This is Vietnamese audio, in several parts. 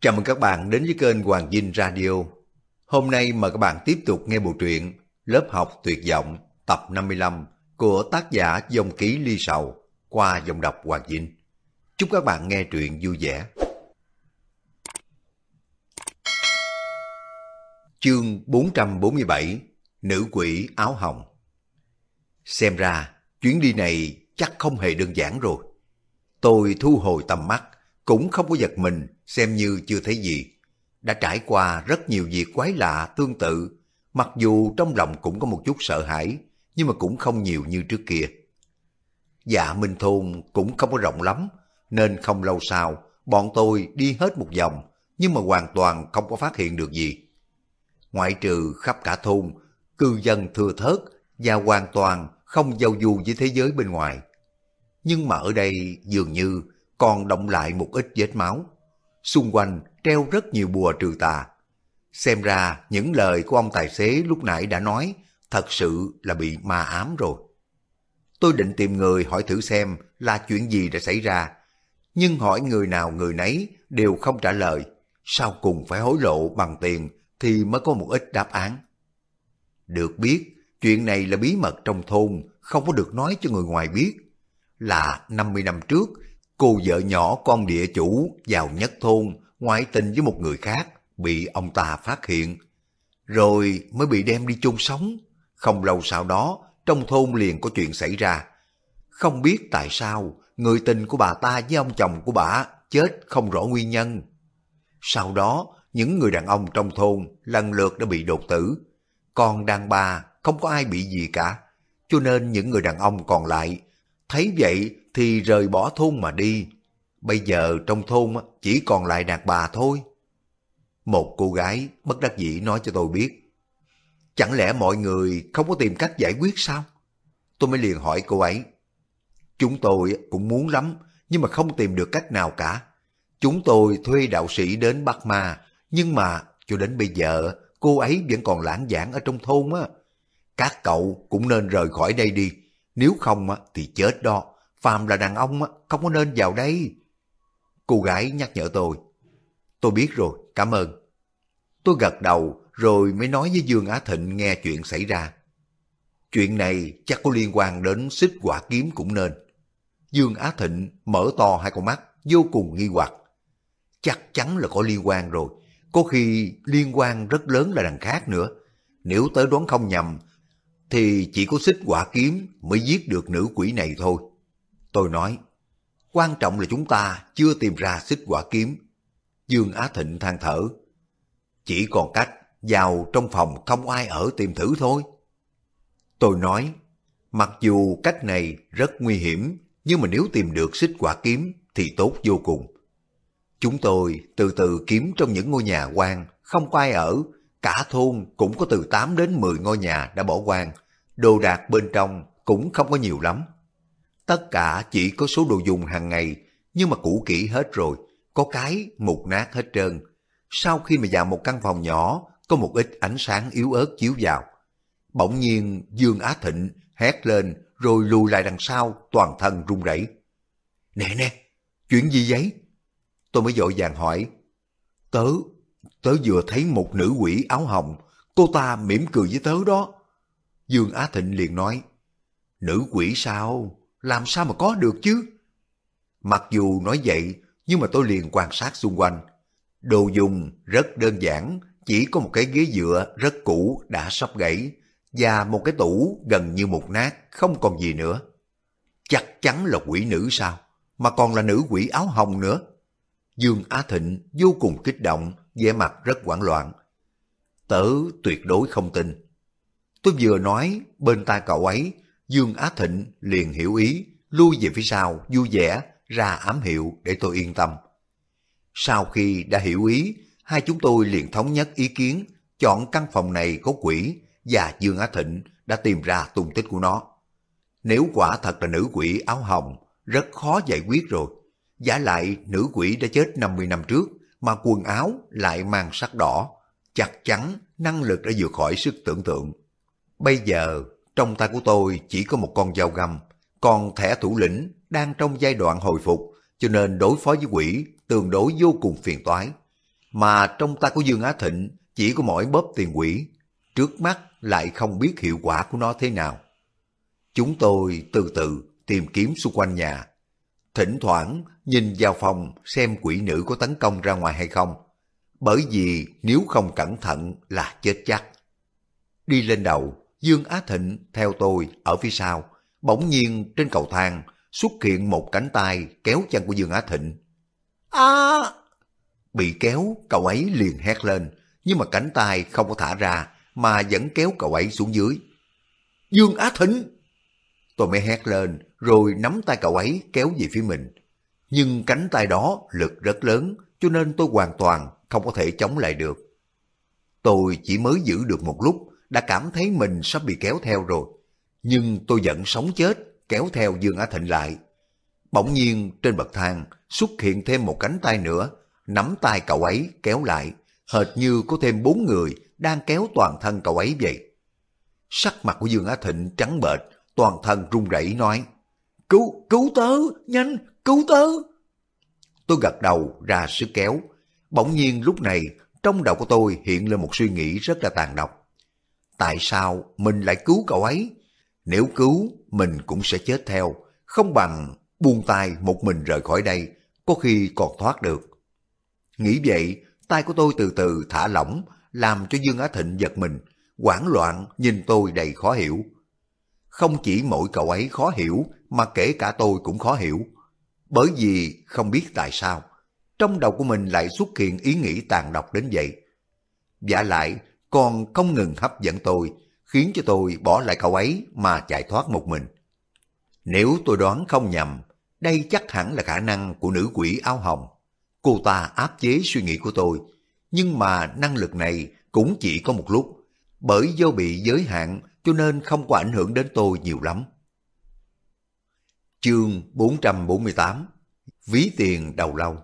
Chào mừng các bạn đến với kênh Hoàng Dinh Radio. Hôm nay mời các bạn tiếp tục nghe bộ truyện Lớp học tuyệt vọng tập 55 của tác giả Dòng Ký Ly Sầu qua giọng đọc Hoàng Dinh. Chúc các bạn nghe truyện vui vẻ. Chương 447 Nữ quỷ áo hồng. Xem ra chuyến đi này chắc không hề đơn giản rồi. Tôi thu hồi tầm mắt, cũng không có giật mình, xem như chưa thấy gì. Đã trải qua rất nhiều việc quái lạ tương tự, mặc dù trong lòng cũng có một chút sợ hãi, nhưng mà cũng không nhiều như trước kia. Dạ Minh Thôn cũng không có rộng lắm, nên không lâu sau, bọn tôi đi hết một vòng, nhưng mà hoàn toàn không có phát hiện được gì. Ngoại trừ khắp cả thôn, cư dân thưa thớt và hoàn toàn không giao du với thế giới bên ngoài. Nhưng mà ở đây dường như còn đọng lại một ít vết máu. Xung quanh treo rất nhiều bùa trừ tà. Xem ra những lời của ông tài xế lúc nãy đã nói thật sự là bị ma ám rồi. Tôi định tìm người hỏi thử xem là chuyện gì đã xảy ra, nhưng hỏi người nào người nấy đều không trả lời. Sau cùng phải hối lộ bằng tiền thì mới có một ít đáp án. Được biết, chuyện này là bí mật trong thôn, không có được nói cho người ngoài biết. Là 50 năm trước, cô vợ nhỏ của ông địa chủ vào nhất thôn ngoại tình với một người khác, bị ông ta phát hiện, rồi mới bị đem đi chôn sống. Không lâu sau đó, trong thôn liền có chuyện xảy ra. Không biết tại sao, người tình của bà ta với ông chồng của bà chết không rõ nguyên nhân. Sau đó, những người đàn ông trong thôn lần lượt đã bị đột tử. Còn đàn bà không có ai bị gì cả, cho nên những người đàn ông còn lại thấy vậy thì rời bỏ thôn mà đi. Bây giờ trong thôn chỉ còn lại đàn bà thôi. Một cô gái bất đắc dĩ nói cho tôi biết. Chẳng lẽ mọi người không có tìm cách giải quyết sao? Tôi mới liền hỏi cô ấy. Chúng tôi cũng muốn lắm, nhưng mà không tìm được cách nào cả. Chúng tôi thuê đạo sĩ đến bắt ma, nhưng mà cho đến bây giờ cô ấy vẫn còn lãng vảng ở trong thôn á. Các cậu cũng nên rời khỏi đây đi, nếu không thì chết đó. Phàm là đàn ông không có nên vào đây. Cô gái nhắc nhở tôi. Tôi biết rồi, cảm ơn. Tôi gật đầu rồi mới nói với Dương Á Thịnh nghe chuyện xảy ra. Chuyện này chắc có liên quan đến xích hỏa kiếm cũng nên. Dương Á Thịnh mở to hai con mắt vô cùng nghi hoặc. Chắc chắn là có liên quan rồi, có khi liên quan rất lớn là đằng khác nữa. Nếu tớ đoán không nhầm thì chỉ có xích hỏa kiếm mới giết được nữ quỷ này thôi. Tôi nói, quan trọng là chúng ta chưa tìm ra xích hỏa kiếm. Dương Á Thịnh than thở. Chỉ còn cách vào trong phòng không ai ở tìm thử thôi. Tôi nói, mặc dù cách này rất nguy hiểm, nhưng mà nếu tìm được xích hỏa kiếm thì tốt vô cùng. Chúng tôi từ từ kiếm trong những ngôi nhà hoang, không có ai ở. Cả thôn cũng có từ 8 đến 10 ngôi nhà đã bỏ hoang. Đồ đạc bên trong cũng không có nhiều lắm. Tất cả chỉ có số đồ dùng hàng ngày, nhưng mà cũ kỹ hết rồi, có cái mục nát hết trơn. Sau khi mà vào một căn phòng nhỏ, có một ít ánh sáng yếu ớt chiếu vào. Bỗng nhiên Dương Á Thịnh hét lên rồi lùi lại đằng sau, toàn thân run rẩy. Nè nè, chuyện gì vậy? Tôi mới vội vàng hỏi. Tớ vừa thấy một nữ quỷ áo hồng, cô ta mỉm cười với tớ đó. Dương Á Thịnh liền nói. Nữ quỷ sao? Làm sao mà có được chứ? Mặc dù nói vậy, nhưng mà tôi liền quan sát xung quanh. Đồ dùng rất đơn giản, chỉ có một cái ghế dựa rất cũ đã sắp gãy, và một cái tủ gần như mục nát, không còn gì nữa. Chắc chắn là quỷ nữ sao? Mà còn là nữ quỷ áo hồng nữa. Dương Á Thịnh vô cùng kích động, vẻ mặt rất hoảng loạn. Tớ tuyệt đối không tin. Tôi vừa nói, bên tai cậu ấy, Dương Á Thịnh liền hiểu ý, lui về phía sau, vui vẻ, ra ám hiệu để tôi yên tâm. Sau khi đã hiểu ý, hai chúng tôi liền thống nhất ý kiến, chọn căn phòng này có quỷ, và Dương Á Thịnh đã tìm ra tung tích của nó. Nếu quả thật là nữ quỷ áo hồng, rất khó giải quyết rồi. Vả lại nữ quỷ đã chết 50 năm trước, mà quần áo lại mang sắc đỏ. Chắc chắn năng lực đã vượt khỏi sức tưởng tượng. Bây giờ, trong tay của tôi chỉ có một con dao găm, còn thẻ thủ lĩnh đang trong giai đoạn hồi phục, cho nên đối phó với quỷ tương đối vô cùng phiền toái. mà trong tay của Dương Á Thịnh chỉ có mỗi bóp tiền quỷ, trước mắt lại không biết hiệu quả của nó thế nào. Chúng tôi từ từ tìm kiếm xung quanh nhà, thỉnh thoảng nhìn vào phòng xem quỷ nữ có tấn công ra ngoài hay không, bởi vì nếu không cẩn thận là chết chắc. Đi lên đầu, Dương Á Thịnh theo tôi ở phía sau, bỗng nhiên trên cầu thang xuất hiện một cánh tay kéo chân của Dương Á Thịnh. À! Bị kéo, cậu ấy liền hét lên, nhưng mà cánh tay không có thả ra mà vẫn kéo cậu ấy xuống dưới. Dương Á Thịnh! Tôi mới hét lên rồi nắm tay cậu ấy kéo về phía mình. Nhưng cánh tay đó lực rất lớn cho nên tôi hoàn toàn không có thể chống lại được. Tôi chỉ mới giữ được một lúc đã cảm thấy mình sắp bị kéo theo rồi. Nhưng tôi vẫn sống chết kéo theo Dương Á Thịnh lại. Bỗng nhiên trên bậc thang xuất hiện thêm một cánh tay nữa, nắm tay cậu ấy kéo lại, hệt như có thêm 4 người đang kéo toàn thân cậu ấy vậy. Sắc mặt của Dương Á Thịnh trắng bệch, toàn thân run rẩy nói: Cứu tớ, nhanh, cứu tớ. Tôi gật đầu ra sức kéo. Bỗng nhiên lúc này trong đầu của tôi hiện lên một suy nghĩ rất là tàn độc. Tại sao mình lại cứu cậu ấy? Nếu cứu mình cũng sẽ chết theo, không bằng buông tay một mình rời khỏi đây, có khi còn thoát được. Nghĩ vậy, tay của tôi từ từ thả lỏng, làm cho Dương Á Thịnh giật mình, hoảng loạn nhìn tôi đầy khó hiểu. Không chỉ mỗi cậu ấy khó hiểu, mà kể cả tôi cũng khó hiểu. Bởi vì không biết tại sao, trong đầu của mình lại xuất hiện ý nghĩ tàn độc đến vậy. Vả lại, còn không ngừng hấp dẫn tôi, khiến cho tôi bỏ lại cậu ấy mà chạy thoát một mình. Nếu tôi đoán không nhầm, đây chắc hẳn là khả năng của nữ quỷ áo hồng. Cô ta áp chế suy nghĩ của tôi, nhưng mà năng lực này cũng chỉ có một lúc, bởi do bị giới hạn cho nên không có ảnh hưởng đến tôi nhiều lắm. Chương 448: Ví tiền đầu lâu.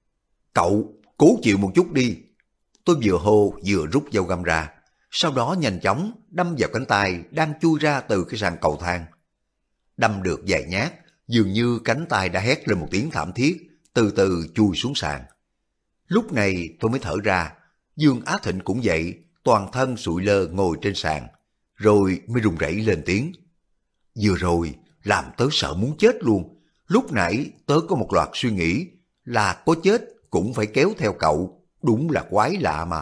Cậu, cố chịu một chút đi. Tôi vừa hô vừa rút dao găm ra, sau đó nhanh chóng đâm vào cánh tay đang chui ra từ cái sàn cầu thang. Đâm được vài nhát, dường như cánh tay đã hét lên một tiếng thảm thiết, từ từ chui xuống sàn. Lúc này tôi mới thở ra. Dương Á Thịnh cũng vậy, toàn thân sụi lơ ngồi trên sàn, rồi mới run rẩy lên tiếng. Vừa rồi làm tớ sợ muốn chết luôn. Lúc nãy tớ có một loạt suy nghĩ, là có chết cũng phải kéo theo cậu, đúng là quái lạ mà.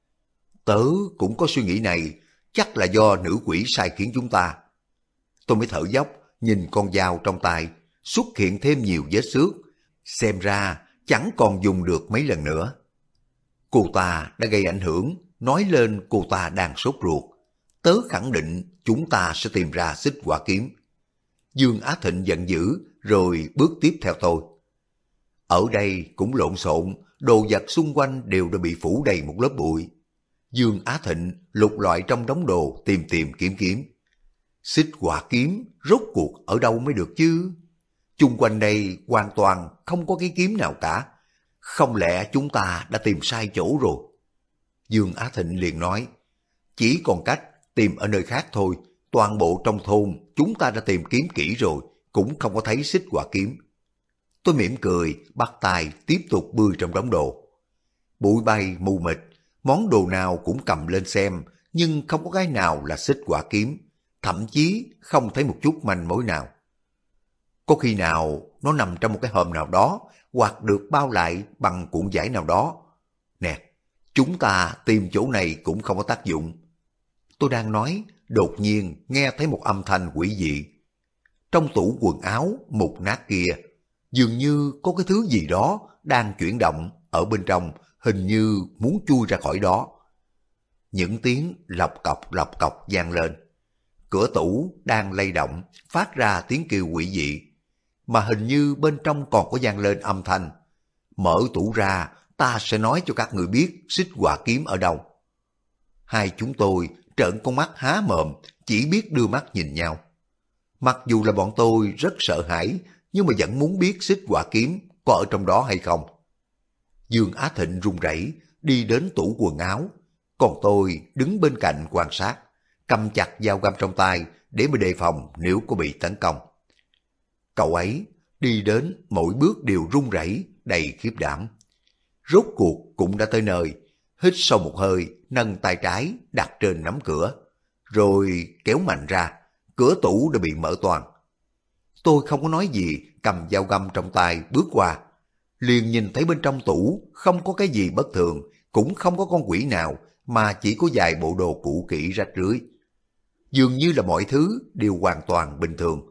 Tớ cũng có suy nghĩ này, chắc là do nữ quỷ sai khiến chúng ta. Tôi mới thở dốc, nhìn con dao trong tay, xuất hiện thêm nhiều vết xước, xem ra chẳng còn dùng được mấy lần nữa. Cô ta đã gây ảnh hưởng, nói lên cô ta đang sốt ruột. Tớ khẳng định chúng ta sẽ tìm ra xích hỏa kiếm. Dương Á Thịnh giận dữ rồi bước tiếp theo tôi. Ở đây cũng lộn xộn, đồ vật xung quanh đều đã bị phủ đầy một lớp bụi. Dương Á Thịnh lục loại trong đống đồ tìm kiếm. Xích hỏa kiếm rốt cuộc ở đâu mới được chứ? Chung quanh đây hoàn toàn không có cái kiếm nào cả. Không lẽ chúng ta đã tìm sai chỗ rồi? Dương Á Thịnh liền nói, chỉ còn cách tìm ở nơi khác thôi. Toàn bộ trong thôn chúng ta đã tìm kiếm kỹ rồi, cũng không có thấy xích hỏa kiếm. Tôi mỉm cười, bắt tay tiếp tục bươi trong đống đồ. Bụi bay mù mịt, món đồ nào cũng cầm lên xem, nhưng không có cái nào là xích hỏa kiếm, thậm chí không thấy một chút manh mối nào. Có khi nào nó nằm trong một cái hòm nào đó, hoặc được bao lại bằng cuộn vải nào đó. Nè, chúng ta tìm chỗ này cũng không có tác dụng. Tôi đang nói, đột nhiên nghe thấy một âm thanh quỷ dị. Trong tủ quần áo mục nát kia, dường như có cái thứ gì đó đang chuyển động ở bên trong, hình như muốn chui ra khỏi đó. Những tiếng lọc cọc vang lên. Cửa tủ đang lay động, phát ra tiếng kêu quỷ dị, mà hình như bên trong còn có vang lên âm thanh. Mở tủ ra, ta sẽ nói cho các người biết xích hỏa kiếm ở đâu. Hai chúng tôi trợn con mắt há mồm, chỉ biết đưa mắt nhìn nhau. Mặc dù là bọn tôi rất sợ hãi, nhưng mà vẫn muốn biết xích hỏa kiếm có ở trong đó hay không. Dương Á Thịnh run rẩy đi đến tủ quần áo, còn tôi đứng bên cạnh quan sát, cầm chặt dao găm trong tay để mà đề phòng nếu có bị tấn công. Cậu ấy đi đến mỗi bước đều run rẩy đầy khiếp đảm. rốt cuộc cũng đã tới nơi. Hít sâu một hơi, nâng tay trái đặt trên nắm cửa, rồi kéo mạnh ra, cửa tủ đã bị mở toang. Tôi không có nói gì, cầm dao găm trong tay bước qua. Liền nhìn thấy bên trong tủ không có cái gì bất thường, cũng không có con quỷ nào, mà chỉ có vài bộ đồ cũ kỹ rách rưới. Dường như là mọi thứ đều hoàn toàn bình thường.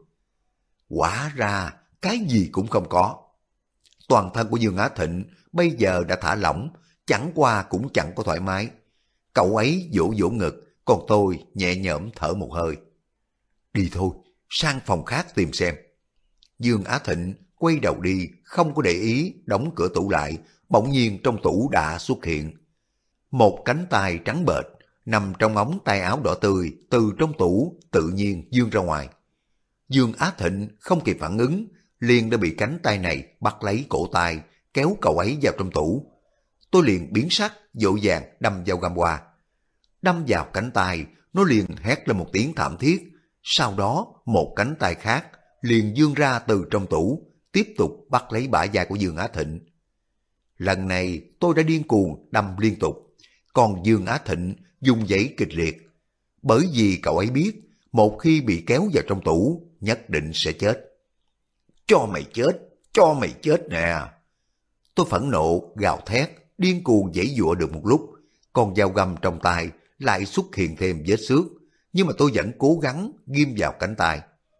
Quả ra cái gì cũng không có. Toàn thân của Dương Á Thịnh bây giờ đã thả lỏng, chẳng qua cũng chẳng có thoải mái. Cậu ấy vỗ vỗ ngực, còn tôi nhẹ nhõm thở một hơi. Đi thôi, sang phòng khác tìm xem. Dương Á Thịnh quay đầu đi, không có để ý, đóng cửa tủ lại. Bỗng nhiên trong tủ đã xuất hiện một cánh tay trắng bệch nằm trong ống tay áo đỏ tươi, từ trong tủ tự nhiên vươn ra ngoài. Dương Á Thịnh không kịp phản ứng, liền đã bị cánh tay này bắt lấy cổ tay, kéo cậu ấy vào trong tủ. Tôi liền biến sắc, vội vàng đâm dao găm qua. Đâm vào cánh tay, nó liền hét lên một tiếng thảm thiết. Sau đó một cánh tay khác liền vươn ra từ trong tủ, tiếp tục bắt lấy bả vai của Dương Á Thịnh. Lần này tôi đã điên cuồng đâm liên tục, còn Dương Á Thịnh dùng giãy kịch liệt. Bởi vì cậu ấy biết, một khi bị kéo vào trong tủ, nhất định sẽ chết. Cho mày chết nè. Tôi phẫn nộ, gào thét, điên cuồng giãy giụa được một lúc, con dao găm trong tay lại xuất hiện thêm vết xước, nhưng mà tôi vẫn cố gắng ghim vào cánh tay.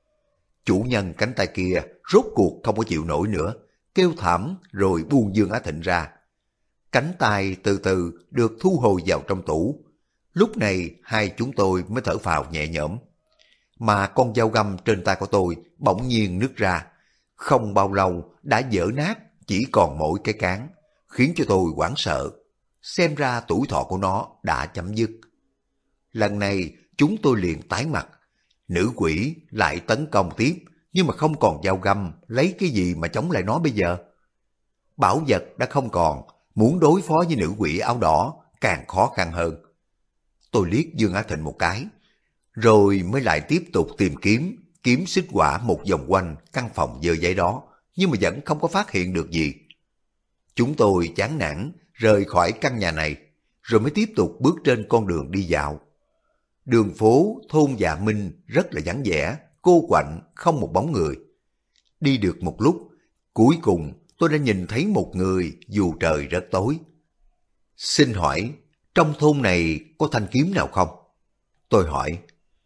Chủ nhân cánh tay kia rốt cuộc không có chịu nổi nữa, kêu thảm rồi buông Dương Á Thịnh ra. Cánh tay từ từ được thu hồi vào trong tủ. Lúc này hai chúng tôi mới thở phào nhẹ nhõm. Mà con dao găm trên tay của tôi bỗng nhiên nứt ra. Không bao lâu đã vỡ nát, chỉ còn mỗi cái cán, khiến cho tôi hoảng sợ. Xem ra tuổi thọ của nó đã chấm dứt. Lần này chúng tôi liền tái mặt. Nữ quỷ lại tấn công tiếp, nhưng mà không còn dao găm, lấy cái gì mà chống lại nó bây giờ? Bảo vật đã không còn, muốn đối phó với nữ quỷ áo đỏ càng khó khăn hơn. Tôi liếc Dương Á Thịnh một cái, rồi mới lại tiếp tục tìm kiếm xích quả một vòng quanh căn phòng dơ giấy đó, nhưng mà vẫn không có phát hiện được gì. Chúng tôi chán nản rời khỏi căn nhà này, rồi mới tiếp tục bước trên con đường đi dạo. Đường phố thôn Dạ Minh rất là vắng vẻ, cô quạnh, không một bóng người. Đi được một lúc, cuối cùng tôi đã nhìn thấy một người dù trời rất tối. Xin hỏi, trong thôn này có thanh kiếm nào không? Tôi hỏi.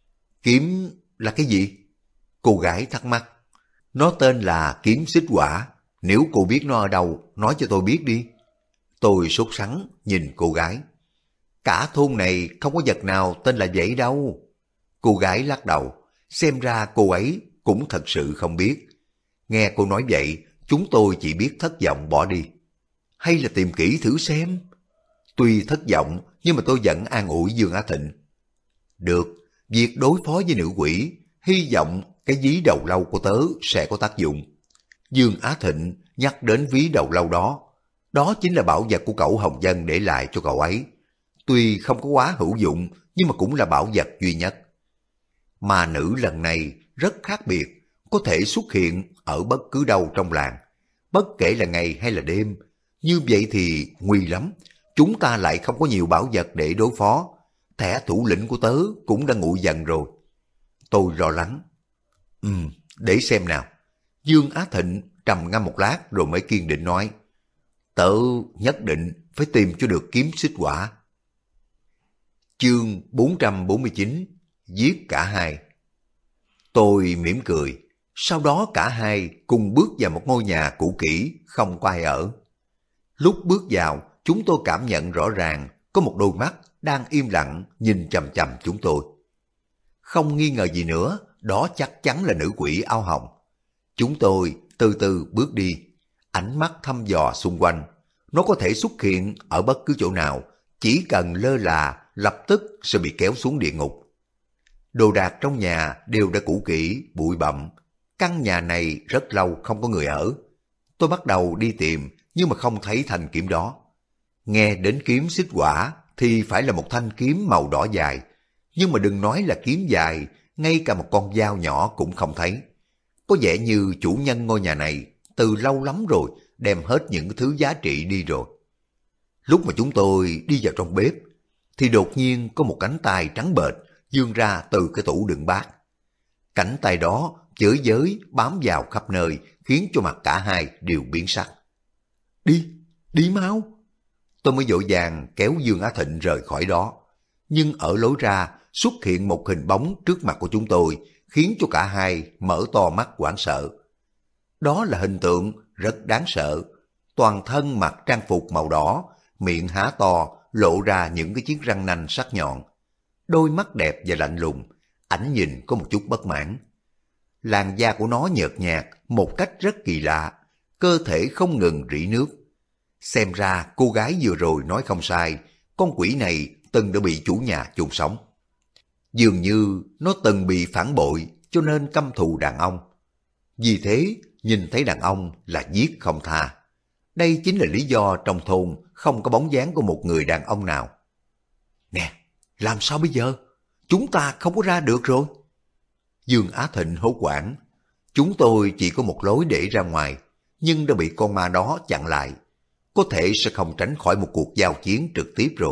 Kiếm là cái gì? Cô gái thắc mắc. Nó tên là kiếm xích quả. Nếu cô biết nó ở đâu, nói cho tôi biết đi. Tôi sốt sắng nhìn cô gái. Cả thôn này không có vật nào tên là vậy đâu. Cô gái lắc đầu. Xem ra cô ấy cũng thật sự không biết. Nghe cô nói vậy, chúng tôi chỉ biết thất vọng bỏ đi. Hay là tìm kỹ thử xem? Tuy thất vọng, nhưng mà tôi vẫn an ủi Dương Á Thịnh. Được, việc đối phó với nữ quỷ, hy vọng cái ví đầu lâu của tớ sẽ có tác dụng. Dương Á Thịnh nhắc đến ví đầu lâu đó. Đó chính là bảo vật của cậu Hồng Dân để lại cho cậu ấy. Tuy không có quá hữu dụng, nhưng mà cũng là bảo vật duy nhất. Mà nữ lần này rất khác biệt, có thể xuất hiện ở bất cứ đâu trong làng, bất kể là ngày hay là đêm. Như vậy thì nguy lắm, chúng ta lại không có nhiều bảo vật để đối phó. Thẻ thủ lĩnh của tớ cũng đã nguội dần rồi. Tôi lo lắng. Để xem nào. Dương Á Thịnh trầm ngâm một lát rồi mới kiên định nói. Tớ nhất định phải tìm cho được kiếm xích quả. Chương 449. Giết cả hai. Tôi mỉm cười. Sau đó cả hai cùng bước vào một ngôi nhà cũ kỹ, không có ai ở. Lúc bước vào, chúng tôi cảm nhận rõ ràng có một đôi mắt đang im lặng nhìn chằm chằm chúng tôi. Không nghi ngờ gì nữa, đó chắc chắn là nữ quỷ áo hồng. Chúng tôi từ từ bước đi, ánh mắt thăm dò xung quanh. Nó có thể xuất hiện ở bất cứ chỗ nào, chỉ cần lơ là lập tức sẽ bị kéo xuống địa ngục. Đồ đạc trong nhà đều đã cũ kỹ, bụi bặm. Căn nhà này rất lâu không có người ở. Tôi bắt đầu đi tìm, nhưng mà không thấy thanh kiếm đó. Nghe đến kiếm xích quả thì phải là một thanh kiếm màu đỏ dài. Nhưng mà đừng nói là kiếm dài, ngay cả một con dao nhỏ cũng không thấy. Có vẻ như chủ nhân ngôi nhà này từ lâu lắm rồi đem hết những thứ giá trị đi rồi. Lúc mà chúng tôi đi vào trong bếp, thì đột nhiên có một cánh tay trắng bệch vươn ra từ cái tủ đựng bát. Cánh tay đó chới giới bám vào khắp nơi, khiến cho mặt cả hai đều biến sắc. Đi, đi mau! Tôi mới vội vàng kéo Dương Á Thịnh rời khỏi đó. Nhưng ở lối ra xuất hiện một hình bóng trước mặt của chúng tôi, khiến cho cả hai mở to mắt hoảng sợ. Đó là hình tượng rất đáng sợ. Toàn thân mặc trang phục màu đỏ, miệng há to, lộ ra những cái chiếc răng nanh sắc nhọn. Đôi mắt đẹp và lạnh lùng, ảnh nhìn có một chút bất mãn. Làn da của nó nhợt nhạt một cách rất kỳ lạ, cơ thể không ngừng rỉ nước. Xem ra cô gái vừa rồi nói không sai, con quỷ này từng đã bị chủ nhà chôn sống. Dường như nó từng bị phản bội cho nên căm thù đàn ông. Vì thế, nhìn thấy đàn ông là giết không tha. Đây chính là lý do trong thôn không có bóng dáng của một người đàn ông nào. Nè, làm sao bây giờ? Chúng ta không có ra được rồi. Dương Á Thịnh hốt hoảng. Chúng tôi chỉ có một lối để ra ngoài, nhưng đã bị con ma đó chặn lại. Có thể sẽ không tránh khỏi một cuộc giao chiến trực tiếp rồi.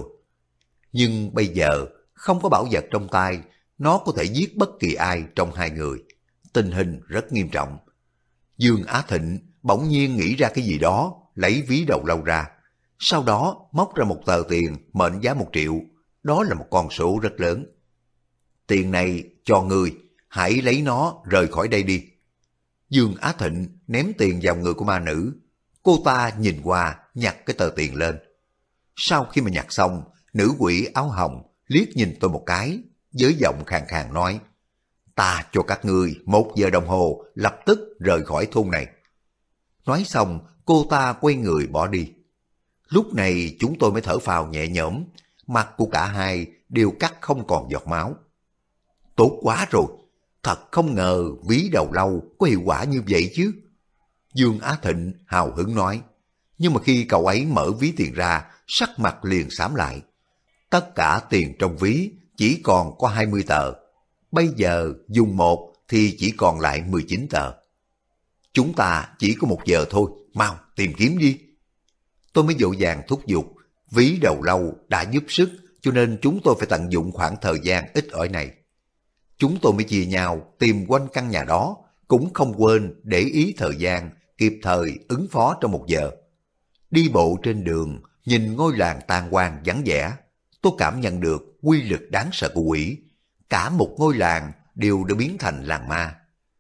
Nhưng bây giờ, không có bảo vật trong tay, nó có thể giết bất kỳ ai trong hai người. Tình hình rất nghiêm trọng. Dương Á Thịnh bỗng nhiên nghĩ ra cái gì đó, lấy ví đầu lâu ra. Sau đó móc ra một tờ tiền mệnh giá 1 triệu. Đó là một con số rất lớn. Tiền này cho ngươi, hãy lấy nó rời khỏi đây đi. Dương Á Thịnh ném tiền vào người của ma nữ. Cô ta nhìn qua, nhặt cái tờ tiền lên. Sau khi mà nhặt xong, nữ quỷ áo hồng liếc nhìn tôi một cái, với giọng khàn khàn nói: Ta cho các ngươi 1 giờ đồng hồ lập tức rời khỏi thôn này. Nói xong, cô ta quay người bỏ đi. Lúc này chúng tôi mới thở phào nhẹ nhõm, mặt của cả hai đều cắt không còn giọt máu. Tốt quá rồi, thật không ngờ ví đầu lâu có hiệu quả như vậy chứ. Dương Á Thịnh hào hứng nói, nhưng mà khi cậu ấy mở ví tiền ra, sắc mặt liền xám lại. Tất cả tiền trong ví chỉ còn có 20 tờ, bây giờ dùng một thì chỉ còn lại 19 tờ. Chúng ta chỉ có 1 giờ thôi, mau tìm kiếm đi. Tôi mới vội vàng thúc giục, ví đầu lâu đã giúp sức cho nên chúng tôi phải tận dụng khoảng thời gian ít ỏi này. Chúng tôi mới chia nhau tìm quanh căn nhà đó, cũng không quên để ý thời gian, kịp thời ứng phó trong 1 giờ. Đi bộ trên đường, nhìn ngôi làng tan hoang vắng vẻ, tôi cảm nhận được quy lực đáng sợ của quỷ. Cả một ngôi làng đều đã biến thành làng ma.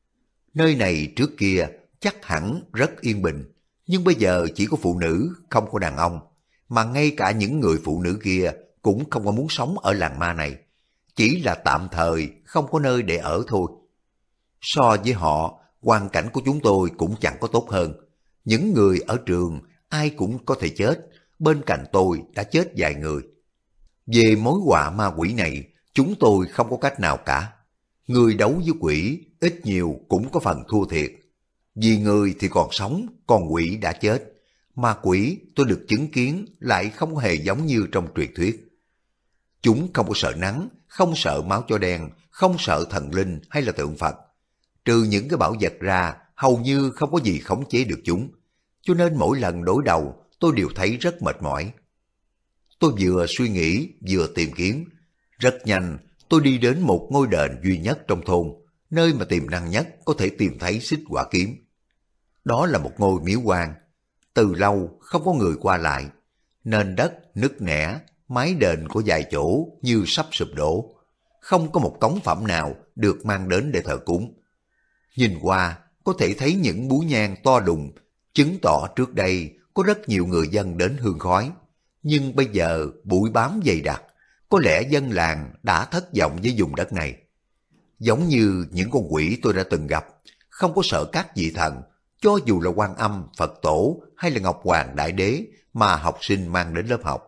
Nơi này trước kia chắc hẳn rất yên bình, nhưng bây giờ chỉ có phụ nữ, không có đàn ông, mà ngay cả những người phụ nữ kia cũng không có muốn sống ở làng ma này, chỉ là tạm thời không có nơi để ở thôi. So với họ, hoàn cảnh của chúng tôi cũng chẳng có tốt hơn. Những người ở trường ai cũng có thể chết, bên cạnh tôi đã chết vài người. Về mối họa ma quỷ này, chúng tôi không có cách nào cả. Người đấu với quỷ ít nhiều cũng có phần thua thiệt. Vì người thì còn sống, còn quỷ đã chết. Ma quỷ tôi được chứng kiến lại không hề giống như trong truyền thuyết. Chúng không có sợ nắng, không sợ máu chó đen, không sợ thần linh hay là tượng Phật. Trừ những cái bảo vật ra, hầu như không có gì khống chế được chúng. Cho nên mỗi lần đối đầu, tôi đều thấy rất mệt mỏi. Tôi vừa suy nghĩ, vừa tìm kiếm. Rất nhanh, tôi đi đến một ngôi đền duy nhất trong thôn, nơi mà tiềm năng nhất có thể tìm thấy xích hỏa kiếm. Đó là một ngôi miếu quan. Từ lâu không có người qua lại. Nền đất nứt nẻ, mái đền của vài chỗ như sắp sụp đổ. Không có một cống phẩm nào được mang đến để thờ cúng. Nhìn qua, có thể thấy những búa nhang to đùng, chứng tỏ trước đây có rất nhiều người dân đến hương khói. Nhưng bây giờ bụi bám dày đặc, có lẽ dân làng đã thất vọng với vùng đất này. Giống như những con quỷ tôi đã từng gặp, không có sợ các vị thần, cho dù là Quan Âm, Phật Tổ hay là Ngọc Hoàng Đại Đế mà học sinh mang đến lớp học.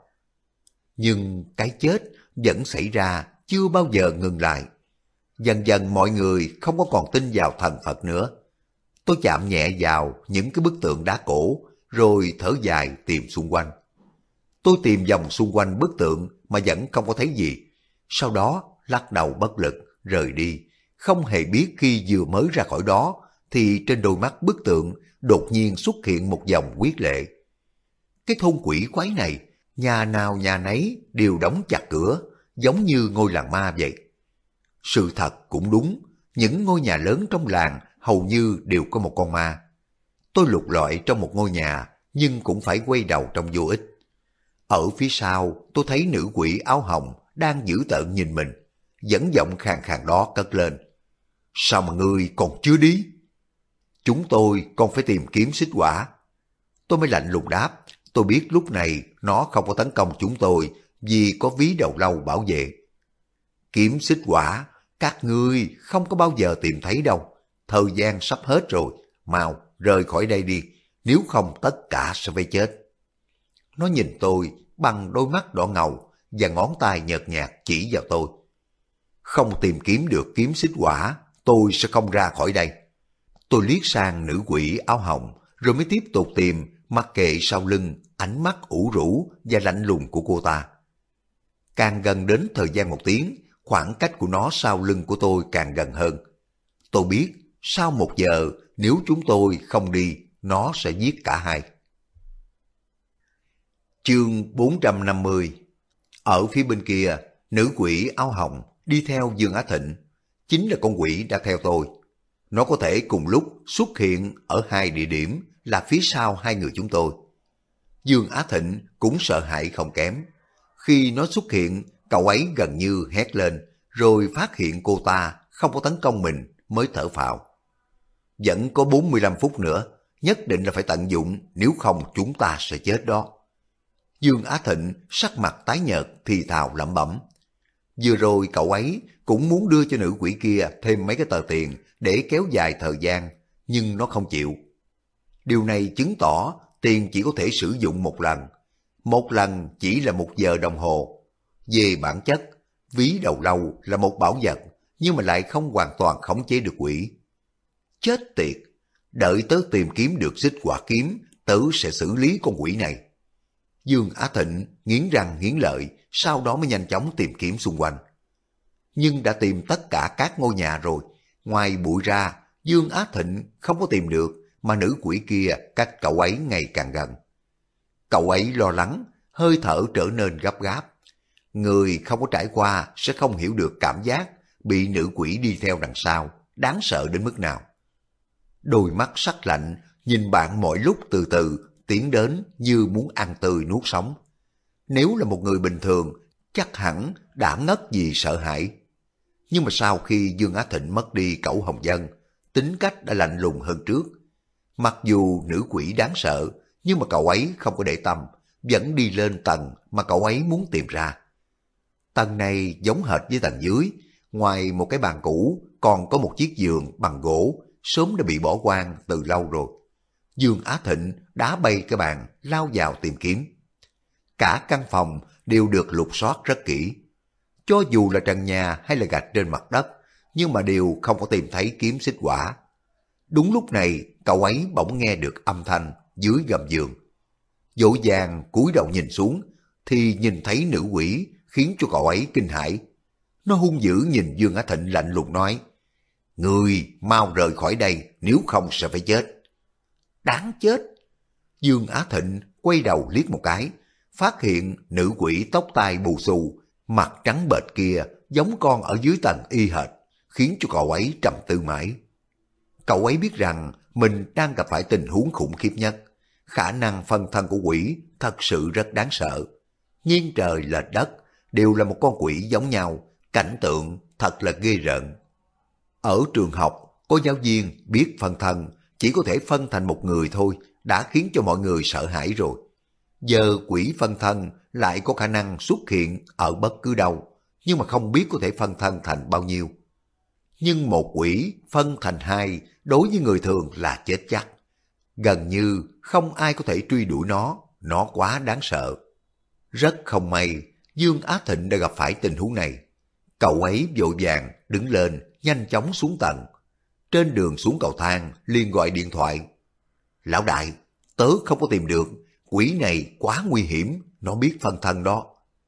Nhưng cái chết vẫn xảy ra, chưa bao giờ ngừng lại. Dần dần mọi người không có còn tin vào thần Phật nữa. Tôi chạm nhẹ vào những cái bức tượng đá cổ, rồi thở dài tìm xung quanh. Tôi tìm vòng xung quanh bức tượng mà vẫn không có thấy gì. Sau đó lắc đầu bất lực, rời đi. Không hề biết khi vừa mới ra khỏi đó, thì trên đôi mắt bức tượng đột nhiên xuất hiện một dòng huyết lệ. Cái thôn quỷ quái này, Nhà nào nhà nấy đều đóng chặt cửa, giống như ngôi làng ma vậy. Sự thật cũng đúng, những ngôi nhà lớn trong làng hầu như đều có một con ma. Tôi lục lọi trong một ngôi nhà, nhưng cũng phải quay đầu trong vô ích. Ở phía sau, tôi thấy nữ quỷ áo hồng đang dữ tợn nhìn mình, dẫn giọng khàn khàn đó cất lên. Sao mà ngươi còn chưa đi? Chúng tôi còn phải tìm kiếm xích quả. Tôi mới lạnh lùng đáp, tôi biết lúc này nó không có tấn công chúng tôi vì có ví đầu lâu bảo vệ. Kiếm xích quả, các ngươi không có bao giờ tìm thấy đâu. Thời gian sắp hết rồi, mau rời khỏi đây đi, nếu không tất cả sẽ phải chết. Nó nhìn tôi bằng đôi mắt đỏ ngầu và ngón tay nhợt nhạt chỉ vào tôi. Không tìm kiếm được kiếm xích quả, tôi sẽ không ra khỏi đây. Tôi liếc sang nữ quỷ áo hồng, rồi mới tiếp tục tìm, mặc kệ sau lưng, ánh mắt ủ rũ và lạnh lùng của cô ta. Càng gần đến thời gian 1 tiếng, khoảng cách của nó sau lưng của tôi càng gần hơn. Tôi biết, sau 1 giờ, nếu chúng tôi không đi, nó sẽ giết cả hai. Chương 450. Ở phía bên kia, nữ quỷ áo hồng đi theo Dương Á Thịnh, chính là con quỷ đã theo tôi. Nó có thể cùng lúc xuất hiện ở 2 địa điểm là phía sau 2 người chúng tôi. Dương Á Thịnh cũng sợ hãi không kém. Khi nó xuất hiện, cậu ấy gần như hét lên, rồi phát hiện cô ta không có tấn công mình mới thở phào. Vẫn có 45 phút nữa, nhất định là phải tận dụng, nếu không chúng ta sẽ chết đó. Dương Á Thịnh sắc mặt tái nhợt thì thào lẩm bẩm. Vừa rồi cậu ấy cũng muốn đưa cho nữ quỷ kia thêm mấy cái tờ tiền để kéo dài thời gian, nhưng nó không chịu. Điều này chứng tỏ tiền chỉ có thể sử dụng một lần. Một lần chỉ là 1 giờ đồng hồ. Về bản chất, ví đầu lâu là một bảo vật, nhưng mà lại không hoàn toàn khống chế được quỷ. Chết tiệt! Đợi tớ tìm kiếm được xích quả kiếm, tớ sẽ xử lý con quỷ này. Dương Á Thịnh nghiến răng nghiến lợi, sau đó mới nhanh chóng tìm kiếm xung quanh. Nhưng đã tìm tất cả các ngôi nhà rồi, ngoài bụi ra, Dương Á Thịnh không có tìm được, mà nữ quỷ kia cách cậu ấy ngày càng gần. Cậu ấy lo lắng, hơi thở trở nên gấp gáp. Người không có trải qua sẽ không hiểu được cảm giác bị nữ quỷ đi theo đằng sau, đáng sợ đến mức nào. Đôi mắt sắc lạnh, nhìn bạn mỗi lúc từ từ tiến đến như muốn ăn tươi nuốt sống. Nếu là một người bình thường, chắc hẳn đã ngất vì sợ hãi. Nhưng mà sau khi Dương Á Thịnh mất đi cẩu hồng dân, tính cách đã lạnh lùng hơn trước. Mặc dù nữ quỷ đáng sợ, nhưng mà cậu ấy không có để tâm, vẫn đi lên tầng mà cậu ấy muốn tìm ra. Tầng này giống hệt với tầng dưới, ngoài một cái bàn cũ còn có một chiếc giường bằng gỗ, sớm đã bị bỏ hoang từ lâu rồi. Dương Á Thịnh đá bay cái bàn, lao vào tìm kiếm. Cả căn phòng đều được lục soát rất kỹ. Cho dù là trần nhà hay là gạch trên mặt đất, nhưng mà đều không có tìm thấy kiếm xích quả. Đúng lúc này, cậu ấy bỗng nghe được âm thanh dưới gầm giường. Vội vàng cúi đầu nhìn xuống, thì nhìn thấy nữ quỷ khiến cho cậu ấy kinh hãi. Nó hung dữ nhìn Dương Á Thịnh lạnh lùng nói, người mau rời khỏi đây, nếu không sẽ phải chết. Đáng chết! Dương Á Thịnh quay đầu liếc một cái, phát hiện nữ quỷ tóc tai bù xù, mặt trắng bệch kia giống con ở dưới tầng y hệt, khiến cho cậu ấy trầm tư mãi. Cậu ấy biết rằng mình đang gặp phải tình huống khủng khiếp nhất. Khả năng phân thân của quỷ thật sự rất đáng sợ. Nghiêng trời lệch đất đều là một con quỷ giống nhau, cảnh tượng thật là ghê rợn. Ở trường học, có giáo viên biết phân thân chỉ có thể phân thành một người thôi đã khiến cho mọi người sợ hãi rồi. Giờ quỷ phân thân lại có khả năng xuất hiện ở bất cứ đâu, nhưng mà không biết có thể phân thân thành bao nhiêu. Nhưng một quỷ phân thành 2 đối với người thường là chết chắc. Gần như không ai có thể truy đuổi nó quá đáng sợ. Rất không may, Dương Á Thịnh đã gặp phải tình huống này. Cậu ấy vội vàng đứng lên, nhanh chóng xuống tầng. Trên đường xuống cầu thang, liền gọi điện thoại. Lão đại, tớ không có tìm được, quỷ này quá nguy hiểm, nó biết phân thân đó.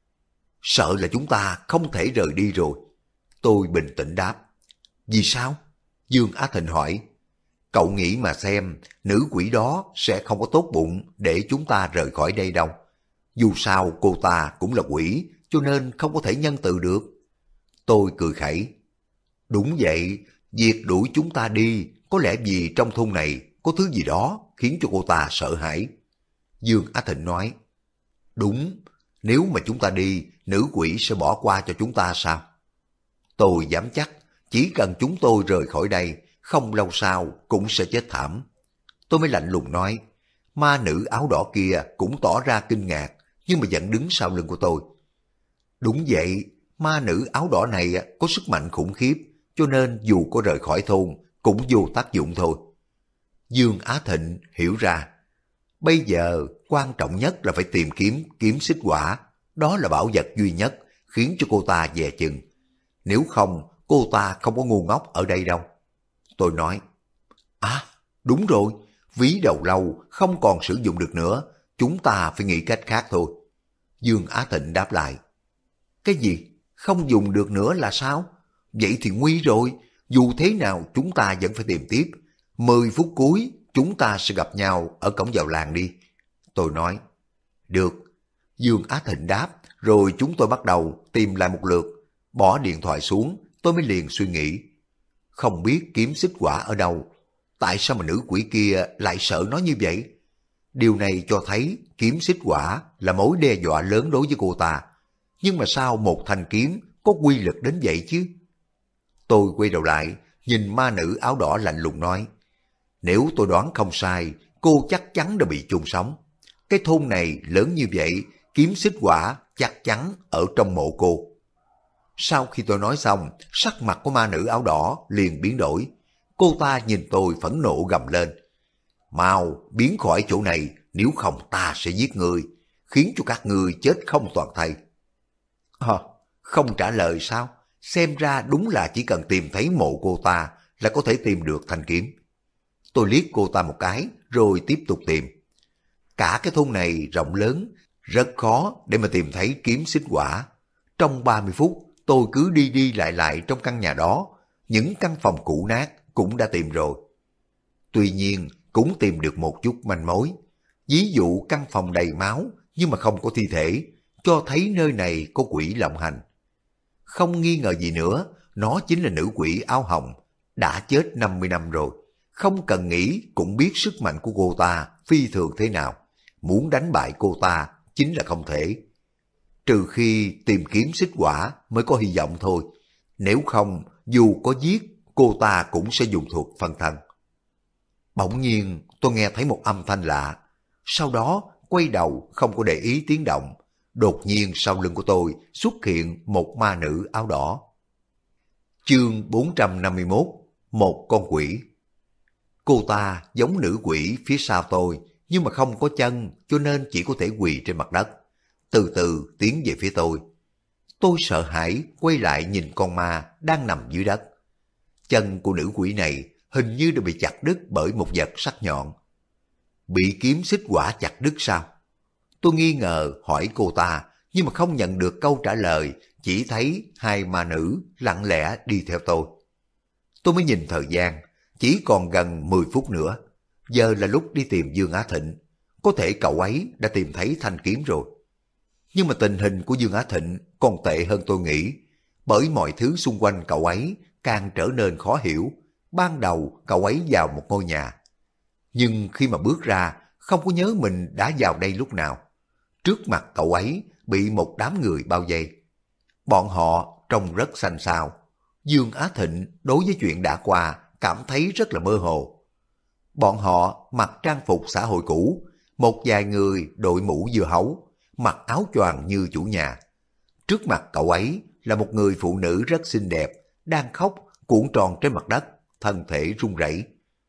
Sợ là chúng ta không thể rời đi rồi. Tôi bình tĩnh đáp. Vì sao? Dương Á Thịnh hỏi. Cậu nghĩ mà xem, nữ quỷ đó sẽ không có tốt bụng để chúng ta rời khỏi đây đâu. Dù sao cô ta cũng là quỷ, cho nên không có thể nhân từ được. Tôi cười khẩy. Đúng vậy, việc đuổi chúng ta đi có lẽ vì trong thôn này có thứ gì đó khiến cho cô ta sợ hãi. Dương Á Thịnh nói, đúng, nếu mà chúng ta đi, nữ quỷ sẽ bỏ qua cho chúng ta sao? Tôi dám chắc, chỉ cần chúng tôi rời khỏi đây, không lâu sau cũng sẽ chết thảm. Tôi mới lạnh lùng nói, ma nữ áo đỏ kia cũng tỏ ra kinh ngạc, nhưng mà vẫn đứng sau lưng của tôi. Đúng vậy, ma nữ áo đỏ này có sức mạnh khủng khiếp, cho nên dù có rời khỏi thôn cũng vô tác dụng thôi. Dương Á Thịnh hiểu ra, bây giờ quan trọng nhất là phải tìm kiếm kiếm xích quả, đó là bảo vật duy nhất khiến cho cô ta dè chừng. Nếu không, cô ta không có ngu ngốc ở đây đâu. Tôi nói, à, đúng rồi, ví đầu lâu không còn sử dụng được nữa, chúng ta phải nghĩ cách khác thôi. Dương Á Thịnh đáp lại, cái gì? Không dùng được nữa là sao? Vậy thì nguy rồi, dù thế nào chúng ta vẫn phải tìm tiếp. 10 phút cuối chúng ta sẽ gặp nhau ở cổng vào làng đi. Tôi nói, được. Dương Á Thịnh đáp, rồi chúng tôi bắt đầu tìm lại một lượt. Bỏ điện thoại xuống, tôi mới liền suy nghĩ. Không biết kiếm xích quả ở đâu. Tại sao mà nữ quỷ kia lại sợ nó như vậy? Điều này cho thấy kiếm xích quả là mối đe dọa lớn đối với cô ta. Nhưng mà sao một thanh kiếm có quy lực đến vậy chứ? Tôi quay đầu lại, nhìn ma nữ áo đỏ lạnh lùng nói, nếu tôi đoán không sai, cô chắc chắn đã bị chôn sống. Cái thôn này lớn như vậy, kiếm xích quả chắc chắn ở trong mộ cô. Sau khi tôi nói xong, sắc mặt của ma nữ áo đỏ liền biến đổi. Cô ta nhìn tôi phẫn nộ gầm lên, mau biến khỏi chỗ này, nếu không ta sẽ giết người, khiến cho các ngươi chết không toàn thây. Không trả lời sao? Xem ra đúng là chỉ cần tìm thấy mộ cô ta là có thể tìm được thanh kiếm. Tôi liếc cô ta một cái rồi tiếp tục tìm. Cả cái thôn này rộng lớn, rất khó để mà tìm thấy kiếm xích quả. Trong 30 phút tôi cứ đi đi lại lại trong căn nhà đó, những căn phòng cũ nát cũng đã tìm rồi. Tuy nhiên cũng tìm được một chút manh mối. Ví dụ căn phòng đầy máu nhưng mà không có thi thể, cho thấy nơi này có quỷ lộng hành. Không nghi ngờ gì nữa, nó chính là nữ quỷ áo hồng, đã chết 50 năm rồi. Không cần nghĩ cũng biết sức mạnh của cô ta phi thường thế nào. Muốn đánh bại cô ta chính là không thể. Trừ khi tìm kiếm xích quả mới có hy vọng thôi. Nếu không, dù có giết, cô ta cũng sẽ dùng thuật phân thân. Bỗng nhiên tôi nghe thấy một âm thanh lạ. Sau đó quay đầu không có để ý tiếng động. Đột nhiên sau lưng của tôi xuất hiện một ma nữ áo đỏ. Chương 451, một con quỷ. Cô ta giống nữ quỷ phía sau tôi, nhưng mà không có chân, cho nên chỉ có thể quỳ trên mặt đất. Từ từ tiến về phía tôi. Tôi sợ hãi quay lại nhìn con ma đang nằm dưới đất. Chân của nữ quỷ này hình như đã bị chặt đứt bởi một vật sắc nhọn. Bị kiếm xích quả chặt đứt sao? Tôi nghi ngờ hỏi cô ta, nhưng mà không nhận được câu trả lời, chỉ thấy hai ma nữ lặng lẽ đi theo tôi. Tôi mới nhìn thời gian, chỉ còn gần 10 phút nữa. Giờ là lúc đi tìm Dương Á Thịnh. Có thể cậu ấy đã tìm thấy thanh kiếm rồi. Nhưng mà tình hình của Dương Á Thịnh còn tệ hơn tôi nghĩ, bởi mọi thứ xung quanh cậu ấy càng trở nên khó hiểu. Ban đầu cậu ấy vào một ngôi nhà, nhưng khi mà bước ra không có nhớ mình đã vào đây lúc nào. Trước mặt cậu ấy bị một đám người bao vây. Bọn họ trông rất xanh xao. Dương Á Thịnh đối với chuyện đã qua cảm thấy rất là mơ hồ. Bọn họ mặc trang phục xã hội cũ, một vài người đội mũ dưa hấu, mặc áo choàng như chủ nhà. Trước mặt cậu ấy là một người phụ nữ rất xinh đẹp, đang khóc cuộn tròn trên mặt đất, thân thể run rẩy.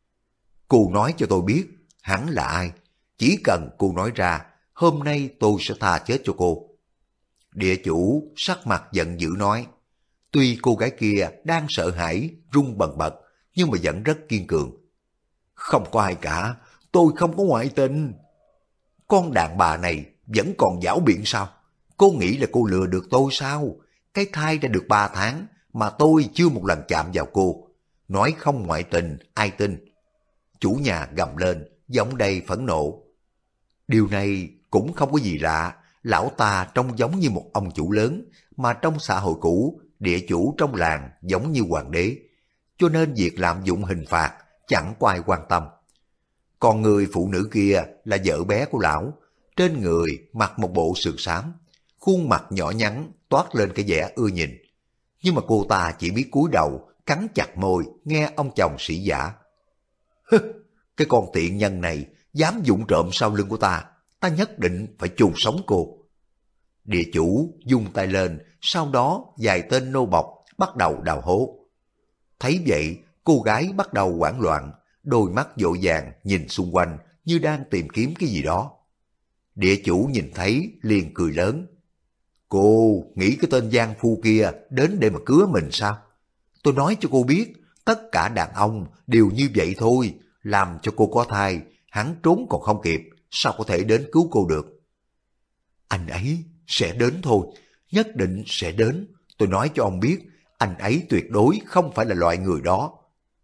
Cô nói cho tôi biết hắn là ai. Chỉ cần cô nói ra, hôm nay tôi sẽ tha chết cho cô. Địa chủ sắc mặt giận dữ nói. Tuy cô gái kia đang sợ hãi, run bần bật, nhưng mà vẫn rất kiên cường. Không có ai cả, tôi không có ngoại tình. Con đàn bà này vẫn còn giảo biện sao? Cô nghĩ là cô lừa được tôi sao? Cái thai đã được 3 tháng mà tôi chưa một lần chạm vào cô. Nói không ngoại tình, ai tin? Chủ nhà gầm lên, giọng đầy phẫn nộ. Điều này cũng không có gì lạ, lão ta trông giống như một ông chủ lớn, mà trong xã hội cũ, địa chủ trong làng giống như hoàng đế, cho nên việc lạm dụng hình phạt chẳng có ai quan tâm. Còn người phụ nữ kia là vợ bé của lão, trên người mặc một bộ sườn xám, khuôn mặt nhỏ nhắn toát lên cái vẻ ưa nhìn. Nhưng mà cô ta chỉ biết cúi đầu, cắn chặt môi nghe ông chồng sĩ giả. Cái con tiện nhân này dám vụng trộm sau lưng của ta nhất định phải chôn sống cô. Địa chủ vung tay lên, sau đó vài tên nô bộc bắt đầu đào hố. Thấy vậy, cô gái bắt đầu hoảng loạn, đôi mắt vội vàng nhìn xung quanh như đang tìm kiếm cái gì đó. Địa chủ nhìn thấy liền cười lớn. Cô nghĩ cái tên giang phu kia đến để mà cứa mình sao? Tôi nói cho cô biết, tất cả đàn ông đều như vậy thôi, làm cho cô có thai, hắn trốn còn không kịp, sao có thể đến cứu cô được? Anh ấy sẽ đến thôi, nhất định sẽ đến, tôi nói cho ông biết, anh ấy tuyệt đối không phải là loại người đó.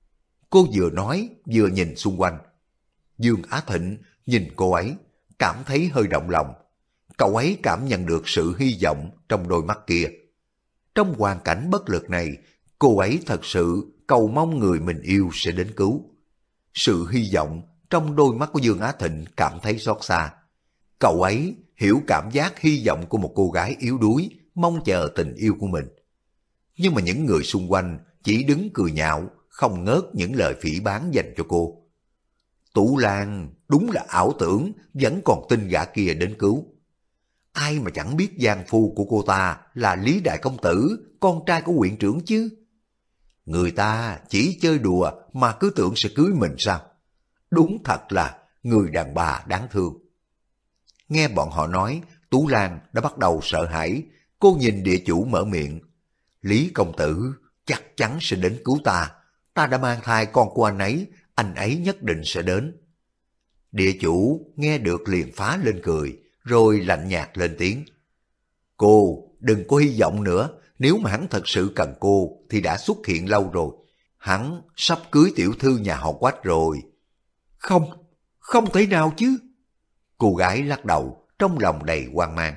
Cô vừa nói vừa nhìn xung quanh. Dương Á Thịnh nhìn cô ấy, cảm thấy hơi động lòng. Cậu ấy cảm nhận được sự hy vọng trong đôi mắt kia. Trong hoàn cảnh bất lực này, cô ấy thật sự cầu mong người mình yêu sẽ đến cứu. Sự hy vọng trong đôi mắt của Dương Á Thịnh cảm thấy xót xa. Cậu ấy hiểu cảm giác hy vọng của một cô gái yếu đuối, mong chờ tình yêu của mình. Nhưng mà những người xung quanh chỉ đứng cười nhạo, không ngớt những lời phỉ báng dành cho cô. Tú Lan đúng là ảo tưởng, vẫn còn tin gã kia đến cứu. Ai mà chẳng biết giang phu của cô ta là Lý Đại Công Tử, con trai của huyện trưởng chứ. Người ta chỉ chơi đùa mà cứ tưởng sẽ cưới mình sao? Đúng thật là người đàn bà đáng thương. Nghe bọn họ nói, Tú Lan đã bắt đầu sợ hãi. Cô nhìn địa chủ mở miệng. Lý Công Tử chắc chắn sẽ đến cứu ta. Ta đã mang thai con của anh ấy nhất định sẽ đến. Địa chủ nghe được liền phá lên cười, rồi lạnh nhạt lên tiếng. Cô đừng có hy vọng nữa, nếu mà hắn thật sự cần cô thì đã xuất hiện lâu rồi. Hắn sắp cưới tiểu thư nhà họ Quách rồi. Không, không thể nào chứ. Cô gái lắc đầu, trong lòng đầy hoang mang.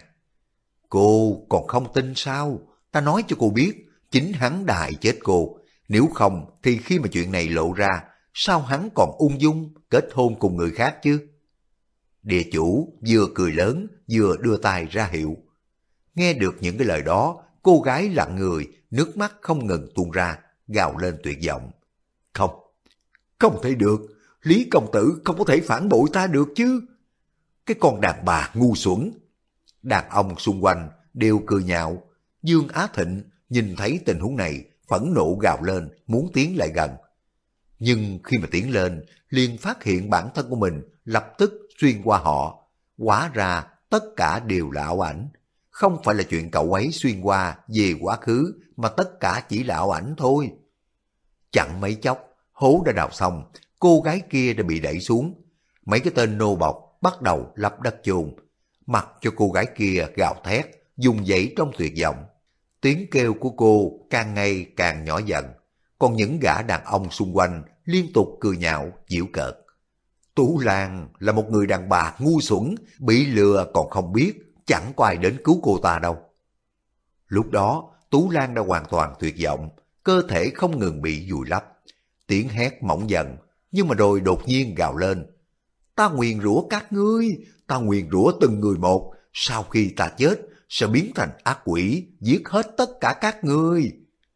Cô còn không tin sao? Ta nói cho cô biết, chính hắn đã hại chết cô. Nếu không thì khi mà chuyện này lộ ra, sao hắn còn ung dung kết hôn cùng người khác chứ? Địa chủ vừa cười lớn vừa đưa tay ra hiệu. Nghe được những cái lời đó, cô gái lặng người, nước mắt không ngừng tuôn ra, gào lên tuyệt vọng. Không, không thể được, Lý Công Tử không có thể phản bội ta được chứ. Cái con đàn bà ngu xuẩn. Đàn ông xung quanh đều cười nhạo. Dương Á Thịnh nhìn thấy tình huống này, phẫn nộ gào lên, muốn tiến lại gần. Nhưng khi mà tiến lên, liền phát hiện bản thân của mình lập tức xuyên qua họ. Hóa ra tất cả đều là ảo ảnh. Không phải là chuyện cậu ấy xuyên qua về quá khứ, mà tất cả chỉ là ảo ảnh thôi. Chẳng mấy chốc, hố đã đào xong, cô gái kia đã bị đẩy xuống. Mấy cái tên nô bộc bắt đầu lấp đất chôn, mặc cho cô gái kia gào thét, dùng dãy trong tuyệt vọng. Tiếng kêu của cô càng ngày càng nhỏ dần, còn những gã đàn ông xung quanh liên tục cười nhạo, giễu cợt. Tú Lan là một người đàn bà ngu xuẩn, bị lừa còn không biết, chẳng có ai đến cứu cô ta đâu. Lúc đó, Tú Lan đã hoàn toàn tuyệt vọng, cơ thể không ngừng bị vùi lấp. Tiếng hét mỏng dần, nhưng mà rồi đột nhiên gào lên. Ta nguyền rủa các ngươi, ta nguyền rủa từng người một, sau khi ta chết sẽ biến thành ác quỷ, giết hết tất cả các ngươi.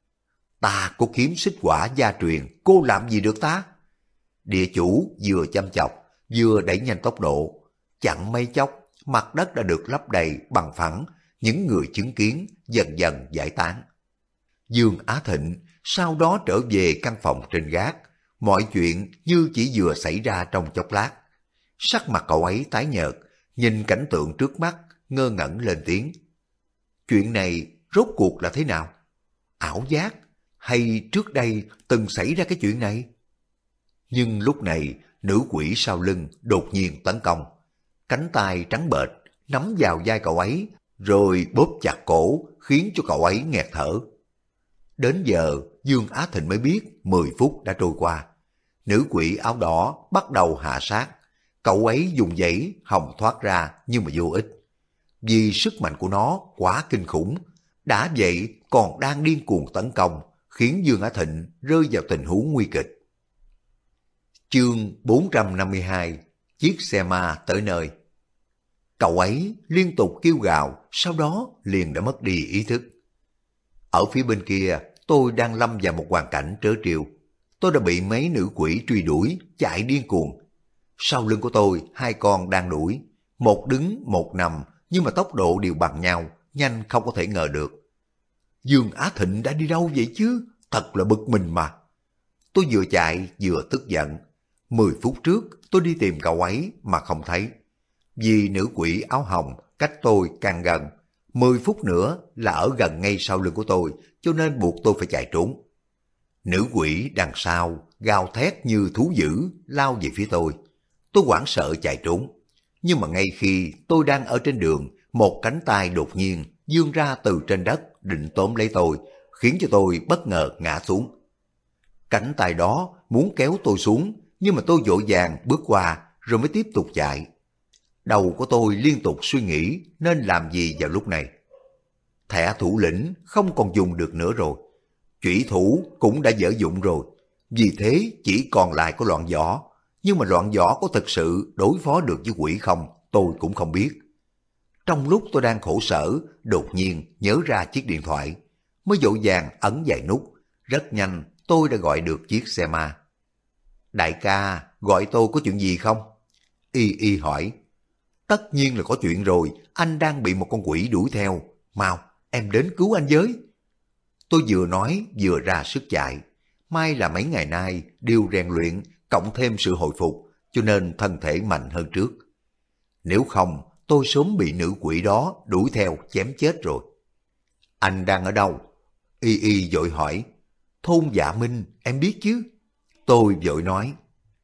Ta có kiếm xích quả gia truyền, cô làm gì được ta? Địa chủ vừa chăm chọc, vừa đẩy nhanh tốc độ. Chẳng mấy chốc, mặt đất đã được lấp đầy bằng phẳng, những người chứng kiến dần dần giải tán. Dương Á Thịnh sau đó trở về căn phòng trên gác, mọi chuyện như chỉ vừa xảy ra trong chốc lát. Sắc mặt cậu ấy tái nhợt, nhìn cảnh tượng trước mắt, ngơ ngẩn lên tiếng. Chuyện này rốt cuộc là thế nào? Ảo giác? Hay trước đây từng xảy ra cái chuyện này? Nhưng lúc này, nữ quỷ sau lưng đột nhiên tấn công. Cánh tay trắng bệch, nắm vào vai cậu ấy, rồi bóp chặt cổ, khiến cho cậu ấy nghẹt thở. Đến giờ, Dương Á Thịnh mới biết 10 phút đã trôi qua. Nữ quỷ áo đỏ bắt đầu hạ sát. Cậu ấy dùng giấy hòng thoát ra nhưng mà vô ích. vì sức mạnh của nó quá kinh khủng. Đã vậy còn đang điên cuồng tấn công, khiến Dương Á Thịnh rơi vào tình huống nguy kịch. Chương 452: Chiếc xe ma tới nơi. Cậu ấy liên tục kêu gào, sau đó liền đã mất đi ý thức. Ở phía bên kia, tôi đang lâm vào một hoàn cảnh trớ trêu. Tôi đã bị mấy nữ quỷ truy đuổi, chạy điên cuồng. Sau lưng của tôi, hai con đang đuổi. Một đứng, một nằm, nhưng mà tốc độ đều bằng nhau, nhanh không có thể ngờ được. Dương Á Thịnh đã đi đâu vậy chứ? Thật là bực mình mà. Tôi vừa chạy vừa tức giận. 10 phút trước tôi đi tìm cậu ấy mà không thấy. Vì nữ quỷ áo hồng cách tôi càng gần. 10 phút nữa là ở gần ngay sau lưng của tôi, cho nên buộc tôi phải chạy trốn. Nữ quỷ đằng sau gào thét như thú dữ lao về phía tôi. Tôi hoảng sợ chạy trốn. Nhưng mà ngay khi tôi đang ở trên đường, một cánh tay đột nhiên vươn ra từ trên đất định tóm lấy tôi, khiến cho tôi bất ngờ ngã xuống. Cánh tay đó muốn kéo tôi xuống, nhưng mà tôi vội vàng bước qua rồi mới tiếp tục chạy. Đầu của tôi liên tục suy nghĩ nên làm gì vào lúc này. Thẻ thủ lĩnh không còn dùng được nữa rồi. Chủy thủ cũng đã dở dụng rồi. Vì thế chỉ còn lại có loạn võ. Nhưng mà loạn võ có thực sự đối phó được với quỷ không, tôi cũng không biết. Trong lúc tôi đang khổ sở, đột nhiên nhớ ra chiếc điện thoại. Mới vội vàng ấn vài nút. Rất nhanh tôi đã gọi được chiếc xe ma. Đại ca, gọi tôi có chuyện gì không? Y Y hỏi. Tất nhiên là có chuyện rồi, anh đang bị một con quỷ đuổi theo. Mau, em đến cứu anh với. Tôi vừa nói vừa ra sức chạy. May là mấy ngày nay đều rèn luyện, cộng thêm sự hồi phục, cho nên thân thể mạnh hơn trước. Nếu không, tôi sớm bị nữ quỷ đó đuổi theo chém chết rồi. Anh đang ở đâu? Y Y vội hỏi. Thôn Dạ Minh, em biết chứ? Tôi vội nói.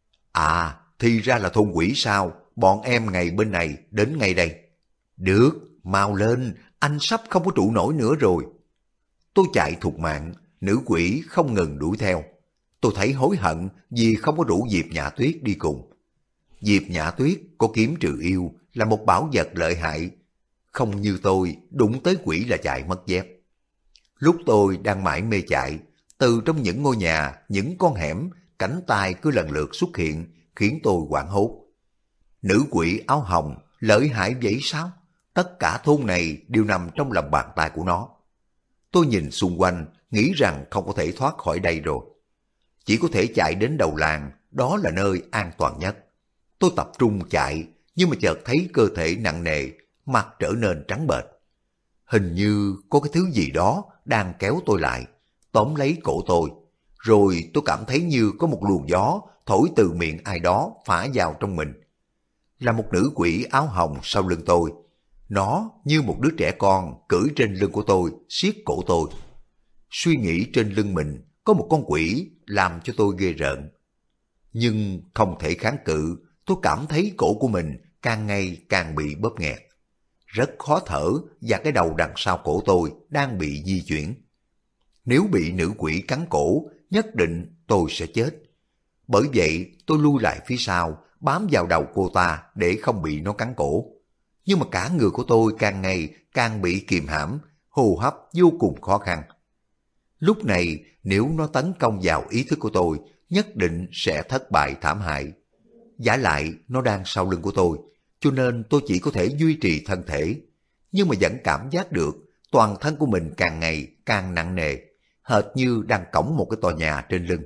À, thì ra là thôn quỷ sao? Bọn em ngày bên này đến ngay đây. Được, mau lên, anh sắp không có trụ nổi nữa rồi. Tôi chạy thục mạng, nữ quỷ không ngừng đuổi theo. Tôi thấy hối hận vì không có rủ Diệp Nhã Tuyết đi cùng. Diệp Nhã Tuyết có kiếm trừ yêu, là một bảo vật lợi hại. Không như tôi, đụng tới quỷ là chạy mất dép. Lúc tôi đang mải mê chạy, từ trong những ngôi nhà, những con hẻm, cánh tay cứ lần lượt xuất hiện, khiến tôi hoảng hốt. Nữ quỷ áo hồng lợi hại vậy sao? Tất cả thôn này đều nằm trong lòng bàn tay của nó. Tôi nhìn xung quanh, nghĩ rằng không có thể thoát khỏi đây rồi. Chỉ có thể chạy đến đầu làng, đó là nơi an toàn nhất. Tôi tập trung chạy, nhưng mà chợt thấy cơ thể nặng nề, mặt trở nên trắng bệch. Hình như có cái thứ gì đó đang kéo tôi lại, tóm lấy cổ tôi. Rồi tôi cảm thấy như có một luồng gió thổi từ miệng ai đó phả vào trong mình. Là một nữ quỷ áo hồng sau lưng tôi. Nó như một đứa trẻ con cưỡi trên lưng của tôi, siết cổ tôi. Suy nghĩ trên lưng mình có một con quỷ làm cho tôi ghê rợn. Nhưng không thể kháng cự, tôi cảm thấy cổ của mình càng ngày càng bị bóp nghẹt. Rất khó thở và cái đầu đằng sau cổ tôi đang bị di chuyển. Nếu bị nữ quỷ cắn cổ, nhất định tôi sẽ chết. Bởi vậy tôi lui lại phía sau, bám vào đầu cô ta để không bị nó cắn cổ. Nhưng mà cả người của tôi càng ngày càng bị kìm hãm, hô hấp vô cùng khó khăn. Lúc này nếu nó tấn công vào ý thức của tôi, nhất định sẽ thất bại thảm hại. Vả lại nó đang sau lưng của tôi, cho nên tôi chỉ có thể duy trì thân thể. Nhưng mà vẫn cảm giác được toàn thân của mình càng ngày càng nặng nề, hệt như đang cõng một cái tòa nhà trên lưng.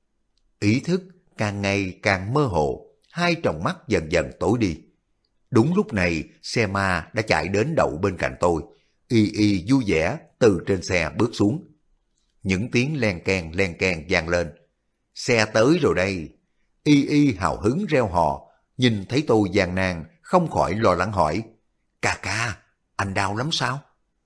Ý thức càng ngày càng mơ hồ, hai tròng mắt dần dần tối đi. Đúng lúc này, xe ma đã chạy đến đậu bên cạnh tôi. Y Y vui vẻ từ trên xe bước xuống. Những tiếng len keng vang lên. Xe tới rồi đây. Y Y hào hứng reo hò, nhìn thấy tôi gian nan, không khỏi lo lắng hỏi. Ca ca, anh đau lắm sao?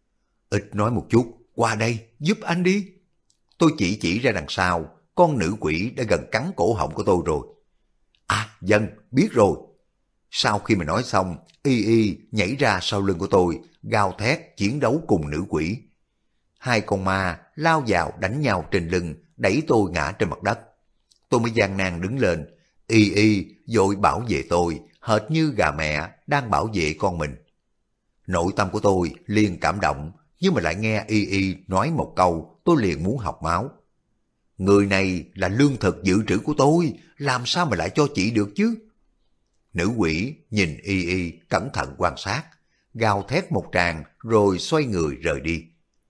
Ít nói một chút, qua đây, giúp anh đi. Tôi chỉ ra đằng sau, con nữ quỷ đã gần cắn cổ họng của tôi rồi. À, dân, biết rồi. Sau khi mà nói xong, Y Y nhảy ra sau lưng của tôi, gào thét chiến đấu cùng nữ quỷ. Hai con ma lao vào đánh nhau trên lưng, đẩy tôi ngã trên mặt đất. Tôi mới gian nan đứng lên. Y Y vội bảo vệ tôi, hệt như gà mẹ đang bảo vệ con mình. Nội tâm của tôi liền cảm động, nhưng mà lại nghe Y Y nói một câu, tôi liền muốn học máu. Người này là lương thực dự trữ của tôi, làm sao mà lại cho chị được chứ? Nữ quỷ nhìn Y Y cẩn thận quan sát, gào thét một tràng rồi xoay người rời đi.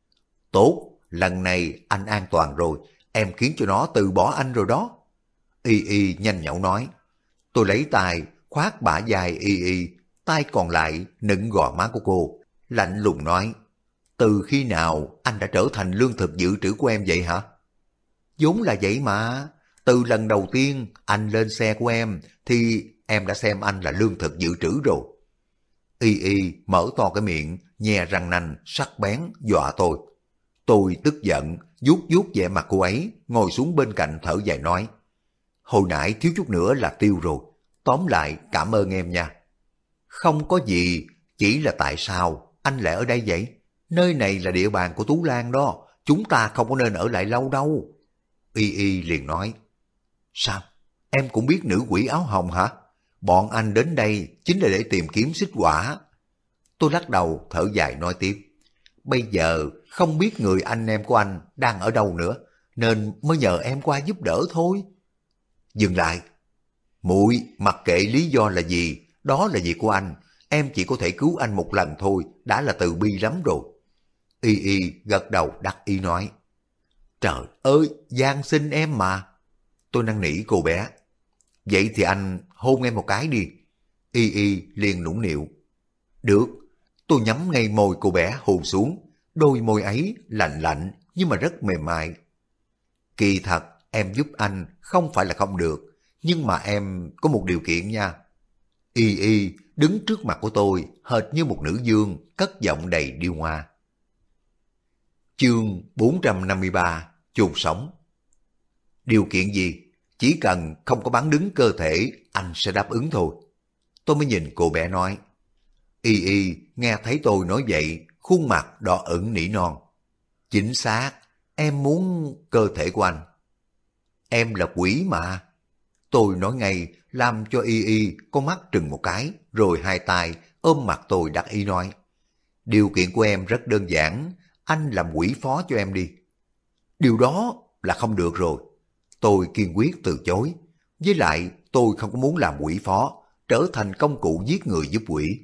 Tốt, lần này anh an toàn rồi, em khiến cho nó từ bỏ anh rồi đó. Y Y nhanh nhảu nói. Tôi lấy tay khoát bả vai Y Y, tay còn lại nựng gò má của cô, lạnh lùng nói. Từ khi nào anh đã trở thành lương thực dự trữ của em vậy hả? Vốn là vậy mà, từ lần đầu tiên anh lên xe của em thì em đã xem anh là lương thực dự trữ rồi. Y Y mở to cái miệng, nhe răng nanh sắc bén dọa tôi. Tôi tức giận, vuốt vuốt vẻ mặt cô ấy, ngồi xuống bên cạnh thở dài nói. Hồi nãy thiếu chút nữa là tiêu rồi, tóm lại cảm ơn em nha. Không có gì, chỉ là tại sao anh lại ở đây vậy? Nơi này là địa bàn của Tú Lan đó, chúng ta không có nên ở lại lâu đâu. Y Y liền nói. Sao? Em cũng biết nữ quỷ áo hồng hả? Bọn anh đến đây chính là để tìm kiếm xích quả. Tôi lắc đầu thở dài nói tiếp. Bây giờ không biết người anh em của anh đang ở đâu nữa, nên mới nhờ em qua giúp đỡ thôi. Dừng lại. Muội mặc kệ lý do là gì, đó là việc của anh. Em chỉ có thể cứu anh một lần thôi, đã là từ bi lắm rồi. Y Y gật đầu đắc ý nói. Trời ơi, van xin em mà. Tôi năn nỉ cô bé. Vậy thì anh hôn em một cái đi. Y Y liền nũng nịu. Được. Tôi nhắm ngay môi cô bé hôn xuống. Đôi môi ấy lạnh lạnh nhưng mà rất mềm mại. Kỳ thật em giúp anh không phải là không được, nhưng mà em có một điều kiện nha. Y Y đứng trước mặt của tôi hệt như một nữ vương cất giọng đầy điêu hoa. Chương 453 chôn sống. Điều kiện gì? Chỉ cần không có bán đứng cơ thể, anh sẽ đáp ứng thôi. Tôi mới nhìn cô bé nói. Y Y nghe thấy tôi nói vậy, khuôn mặt đỏ ửng nỉ non. Chính xác, em muốn cơ thể của anh. Em là quỷ mà. Tôi nói ngay, làm cho Y Y con mắt trừng một cái, rồi hai tay ôm mặt tôi đắc ý nói. Điều kiện của em rất đơn giản, anh làm quỷ phó cho em đi. Điều đó là không được rồi. Tôi kiên quyết từ chối. Với lại tôi không có muốn làm quỷ phó, trở thành công cụ giết người giúp quỷ.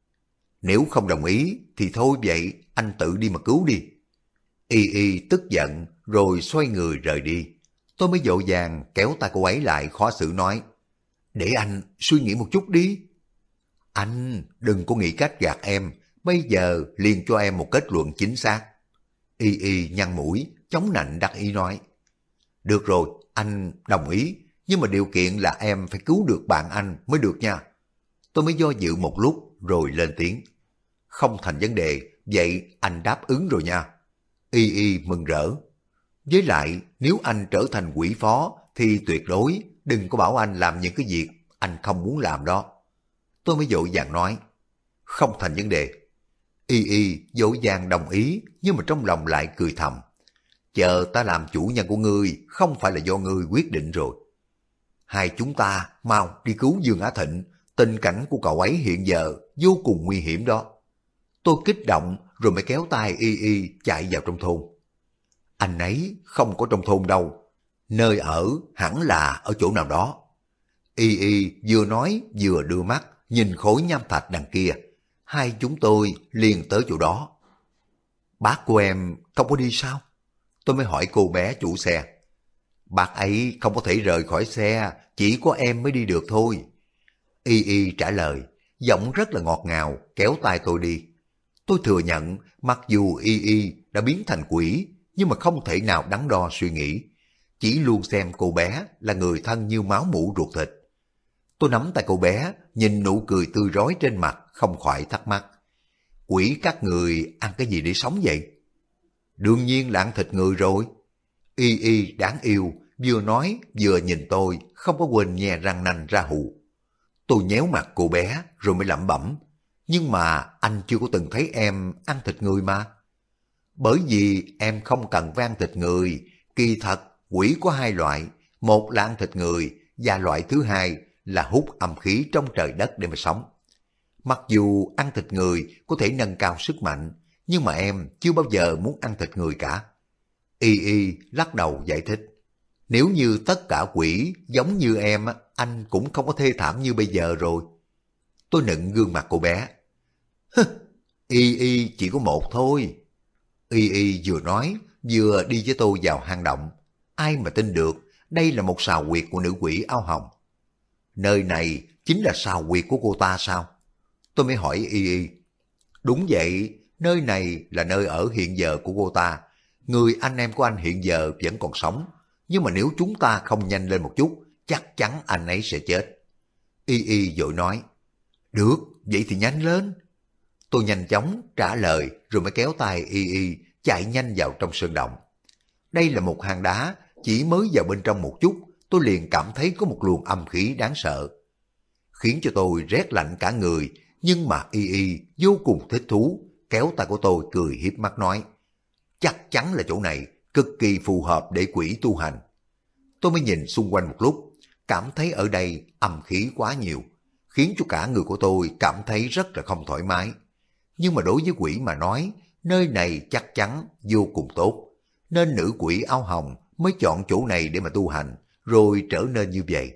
Nếu không đồng ý thì thôi vậy, anh tự đi mà cứu đi. Y Y tức giận rồi xoay người rời đi. Tôi mới vội vàng kéo tay cô ấy lại khó xử nói. Để anh suy nghĩ một chút đi. Anh đừng có nghĩ cách gạt em, bây giờ liền cho em một kết luận chính xác. Y Y nhăn mũi, chống nạnh đắc ý nói. Được rồi, anh đồng ý, nhưng mà điều kiện là em phải cứu được bạn anh mới được nha. Tôi mới do dự một lúc rồi lên tiếng. Không thành vấn đề, vậy anh đáp ứng rồi nha. Y Y mừng rỡ. Với lại, nếu anh trở thành quỷ phó thì tuyệt đối đừng có bảo anh làm những cái việc anh không muốn làm đó. Tôi mới vội vàng nói. Không thành vấn đề. Y Y vội vàng đồng ý, nhưng mà trong lòng lại cười thầm. Chờ ta làm chủ nhân của ngươi, không phải là do ngươi quyết định rồi. Hai chúng ta mau đi cứu Dương Á Thịnh, tình cảnh của cậu ấy hiện giờ vô cùng nguy hiểm đó. Tôi kích động rồi mới kéo tay Y Y chạy vào trong thôn. Anh ấy không có trong thôn đâu, nơi ở hẳn là ở chỗ nào đó. Y Y vừa nói vừa đưa mắt nhìn khối nham thạch đằng kia. Hai chúng tôi liền tới chỗ đó. Bác của em không có đi sao? Tôi mới hỏi cô bé chủ xe. Bác ấy không có thể rời khỏi xe, chỉ có em mới đi được thôi. Y Y trả lời, giọng rất là ngọt ngào, kéo tay tôi đi. Tôi thừa nhận, mặc dù Y Y đã biến thành quỷ, nhưng mà không thể nào đắn đo suy nghĩ. Chỉ luôn xem cô bé là người thân như máu mủ ruột thịt. Tôi nắm tay cô bé, nhìn nụ cười tươi rói trên mặt, không khỏi thắc mắc. Quỷ các người ăn cái gì để sống vậy? Đương nhiên là ăn thịt người rồi. Y Y đáng yêu, vừa nói vừa nhìn tôi, không có quên nhe răng nanh ra hù. Tôi nhéo mặt cô bé rồi mới lẩm bẩm. Nhưng mà anh chưa có từng thấy em ăn thịt người mà. Bởi vì em không cần phải ăn thịt người, kỳ thật quỷ có hai loại, một là ăn thịt người và loại thứ hai là hút âm khí trong trời đất để mà sống. Mặc dù ăn thịt người có thể nâng cao sức mạnh, nhưng mà em chưa bao giờ muốn ăn thịt người cả. Y Y lắc đầu giải thích. Nếu như tất cả quỷ giống như em, anh cũng không có thê thảm như bây giờ rồi. Tôi nựng gương mặt cô bé. Y Y chỉ có một thôi. Y Y vừa nói, vừa đi với tôi vào hang động. Ai mà tin được, đây là một sào huyệt của nữ quỷ áo hồng. Nơi này chính là sào huyệt của cô ta sao? Tôi mới hỏi Y Y. Đúng vậy, nơi này là nơi ở hiện giờ của cô ta. Người anh em của anh hiện giờ vẫn còn sống. Nhưng mà nếu chúng ta không nhanh lên một chút, chắc chắn anh ấy sẽ chết. Y Y vội nói. Được, vậy thì nhanh lên. Tôi nhanh chóng trả lời rồi mới kéo tay Y Y chạy nhanh vào trong sơn động. Đây là một hang đá, chỉ mới vào bên trong một chút, tôi liền cảm thấy có một luồng âm khí đáng sợ. Khiến cho tôi rét lạnh cả người, nhưng mà Y Y vô cùng thích thú, kéo tay của tôi cười hiếp mắt nói. Chắc chắn là chỗ này cực kỳ phù hợp để quỷ tu hành. Tôi mới nhìn xung quanh một lúc, cảm thấy ở đây âm khí quá nhiều, khiến cho cả người của tôi cảm thấy rất là không thoải mái. Nhưng mà đối với quỷ mà nói, nơi này chắc chắn vô cùng tốt, nên nữ quỷ áo hồng mới chọn chỗ này để mà tu hành, rồi trở nên như vậy.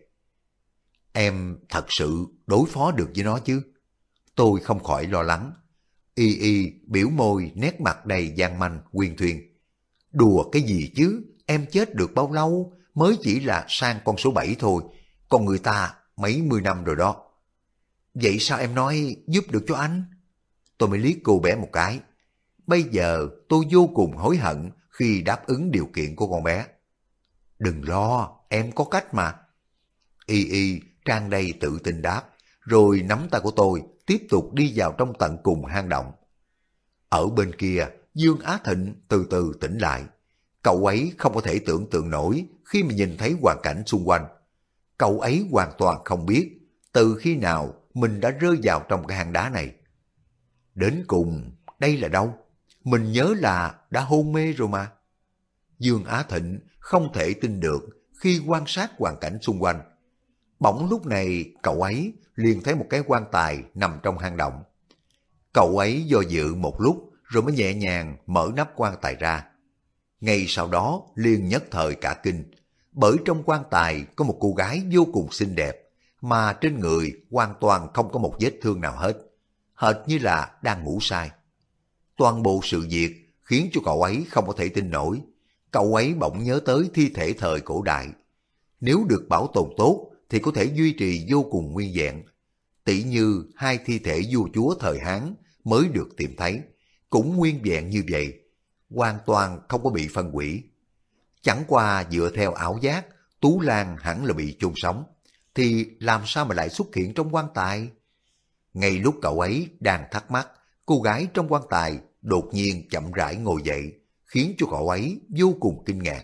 Em thật sự đối phó được với nó chứ? Tôi không khỏi lo lắng. Y Y biểu môi nét mặt đầy gian manh quyên thuyên. Đùa cái gì chứ, em chết được bao lâu, mới chỉ là sang con số 7 thôi, còn người ta mấy mươi năm rồi đó. Vậy sao em nói giúp được cho anh? Tôi mới liếc cô bé một cái. Bây giờ tôi vô cùng hối hận khi đáp ứng điều kiện của con bé. Đừng lo, em có cách mà. Y Y tràn đầy tự tin đáp, rồi nắm tay của tôi tiếp tục đi vào trong tận cùng hang động. Ở bên kia, Dương Á Thịnh từ từ tỉnh lại. Cậu ấy không có thể tưởng tượng nổi khi mà nhìn thấy hoàn cảnh xung quanh. Cậu ấy hoàn toàn không biết từ khi nào mình đã rơi vào trong cái hang đá này. Đến cùng, đây là đâu? Mình nhớ là đã hôn mê rồi mà. Dương Á Thịnh không thể tin được khi quan sát hoàn cảnh xung quanh. Bỗng lúc này cậu ấy liền thấy một cái quan tài nằm trong hang động. Cậu ấy do dự một lúc rồi mới nhẹ nhàng mở nắp quan tài ra. Ngay sau đó liền nhất thời cả kinh, bởi trong quan tài có một cô gái vô cùng xinh đẹp, mà trên người hoàn toàn không có một vết thương nào hết, hệt như là đang ngủ say. Toàn bộ sự việc khiến cho cậu ấy không có thể tin nổi. Cậu ấy bỗng nhớ tới thi thể thời cổ đại. Nếu được bảo tồn tốt thì có thể duy trì vô cùng nguyên vẹn. Tỷ như hai thi thể vua chúa thời Hán mới được tìm thấy, cũng nguyên vẹn như vậy, hoàn toàn không có bị phân hủy. Chẳng qua dựa theo ảo giác, Tú Lan hẳn là bị chôn sống, thì làm sao mà lại xuất hiện trong quan tài? Ngay lúc cậu ấy đang thắc mắc, cô gái trong quan tài đột nhiên chậm rãi ngồi dậy, khiến cho cậu ấy vô cùng kinh ngạc.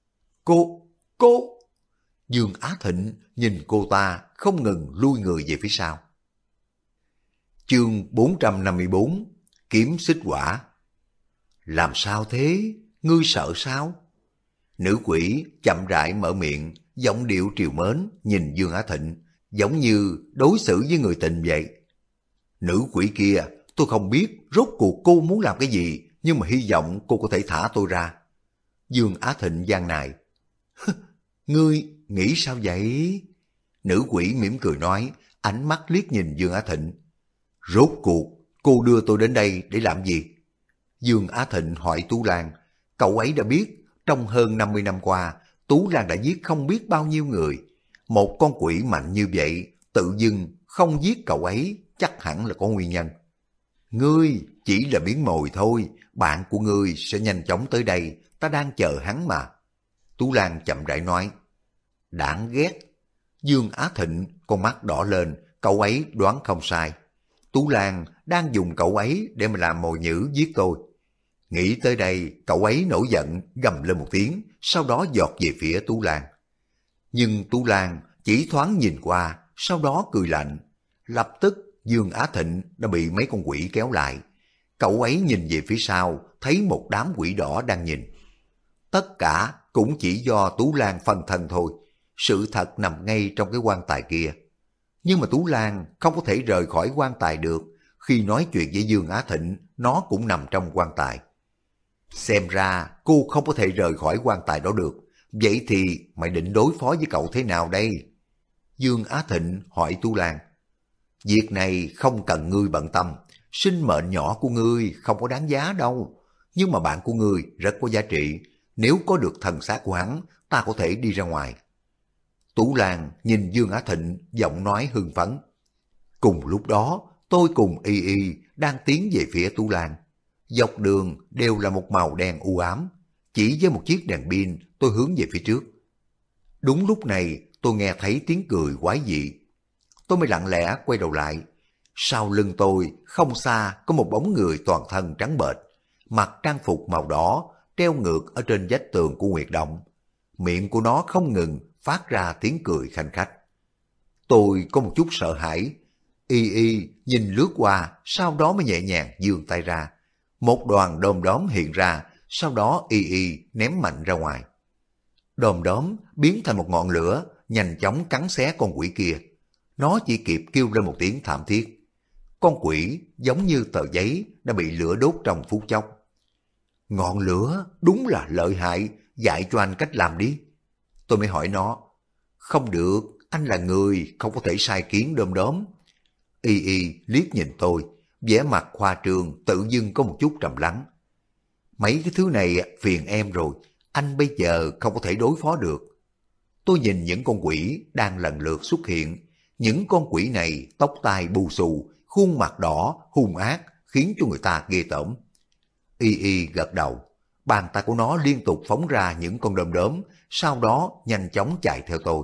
Cô! Dương Á Thịnh nhìn cô ta không ngừng lui người về phía sau. Chương 454 Kiếm xích quả. Làm sao thế? Ngươi sợ sao? Nữ quỷ chậm rãi mở miệng, giọng điệu trìu mến nhìn Dương Á Thịnh, giống như đối xử với người tình vậy. Nữ quỷ kia, tôi không biết rốt cuộc cô muốn làm cái gì, nhưng mà hy vọng cô có thể thả tôi ra. Dương Á Thịnh gian nài. Ngươi nghĩ sao vậy? Nữ quỷ mỉm cười nói, ánh mắt liếc nhìn Dương Á Thịnh. Rốt cuộc, cô đưa tôi đến đây để làm gì? Dương Á Thịnh hỏi Tú Lan. Cậu ấy đã biết, trong hơn 50 năm qua, Tú Lan đã giết không biết bao nhiêu người. Một con quỷ mạnh như vậy, tự dưng không giết cậu ấy, chắc hẳn là có nguyên nhân. Ngươi chỉ là miếng mồi thôi, bạn của ngươi sẽ nhanh chóng tới đây, ta đang chờ hắn mà. Tú Lan chậm rãi nói. Đáng ghét. Dương Á Thịnh con mắt đỏ lên, cậu ấy đoán không sai. Tú Lan đang dùng cậu ấy để mà làm mồi nhử giết tôi. Nghĩ tới đây, cậu ấy nổi giận gầm lên một tiếng, sau đó giọt về phía Tú Lan. Nhưng Tú Lan chỉ thoáng nhìn qua, sau đó cười lạnh. Lập tức Dương Á Thịnh đã bị mấy con quỷ kéo lại. Cậu ấy nhìn về phía sau, thấy một đám quỷ đỏ đang nhìn. Tất cả cũng chỉ do Tú Lan phân thân thôi. Sự thật nằm ngay trong cái quan tài kia. Nhưng mà Tú Lan không có thể rời khỏi quan tài được. Khi nói chuyện với Dương Á Thịnh, nó cũng nằm trong quan tài. Xem ra cô không có thể rời khỏi quan tài đó được. Vậy thì mày định đối phó với cậu thế nào đây? Dương Á Thịnh hỏi Tú Lan. Việc này không cần ngươi bận tâm. Sinh mệnh nhỏ của ngươi không có đáng giá đâu. Nhưng mà bạn của ngươi rất có giá trị. Nếu có được thần xác của hắn, ta có thể đi ra ngoài. Tú Lan nhìn Dương Á Thịnh, giọng nói hưng phấn. Cùng lúc đó, tôi cùng Y Y đang tiến về phía Tú Lan. Dọc đường đều là một màu đen u ám. Chỉ với một chiếc đèn pin, tôi hướng về phía trước. Đúng lúc này, tôi nghe thấy tiếng cười quái dị. Tôi mới lặng lẽ quay đầu lại. Sau lưng tôi, không xa, có một bóng người toàn thân trắng bệch, mặc trang phục màu đỏ, treo ngược ở trên vách tường của huyệt động. Miệng của nó không ngừng phát ra tiếng cười khanh khách. Tôi có một chút sợ hãi. Y Y nhìn lướt qua, sau đó mới nhẹ nhàng giương tay ra. Một đoàn đom đóm hiện ra, sau đó Y Y ném mạnh ra ngoài. Đom đóm biến thành một ngọn lửa, nhanh chóng cắn xé con quỷ kia. Nó chỉ kịp kêu lên một tiếng thảm thiết. Con quỷ giống như tờ giấy đã bị lửa đốt trong phút chốc. Ngọn lửa đúng là lợi hại, dạy cho anh cách làm đi. Tôi mới hỏi nó. Không được, anh là người, không có thể sai khiến đom đóm. Y Y liếc nhìn tôi, vẻ mặt khoa trương tự dưng có một chút trầm lắng. Mấy cái thứ này phiền em rồi, anh bây giờ không có thể đối phó được. Tôi nhìn những con quỷ đang lần lượt xuất hiện. Những con quỷ này tóc tai bù xù, khuôn mặt đỏ, hung ác, khiến cho người ta ghê tởm. Y Y gật đầu, bàn tay của nó liên tục phóng ra những con đom đóm, sau đó nhanh chóng chạy theo tôi.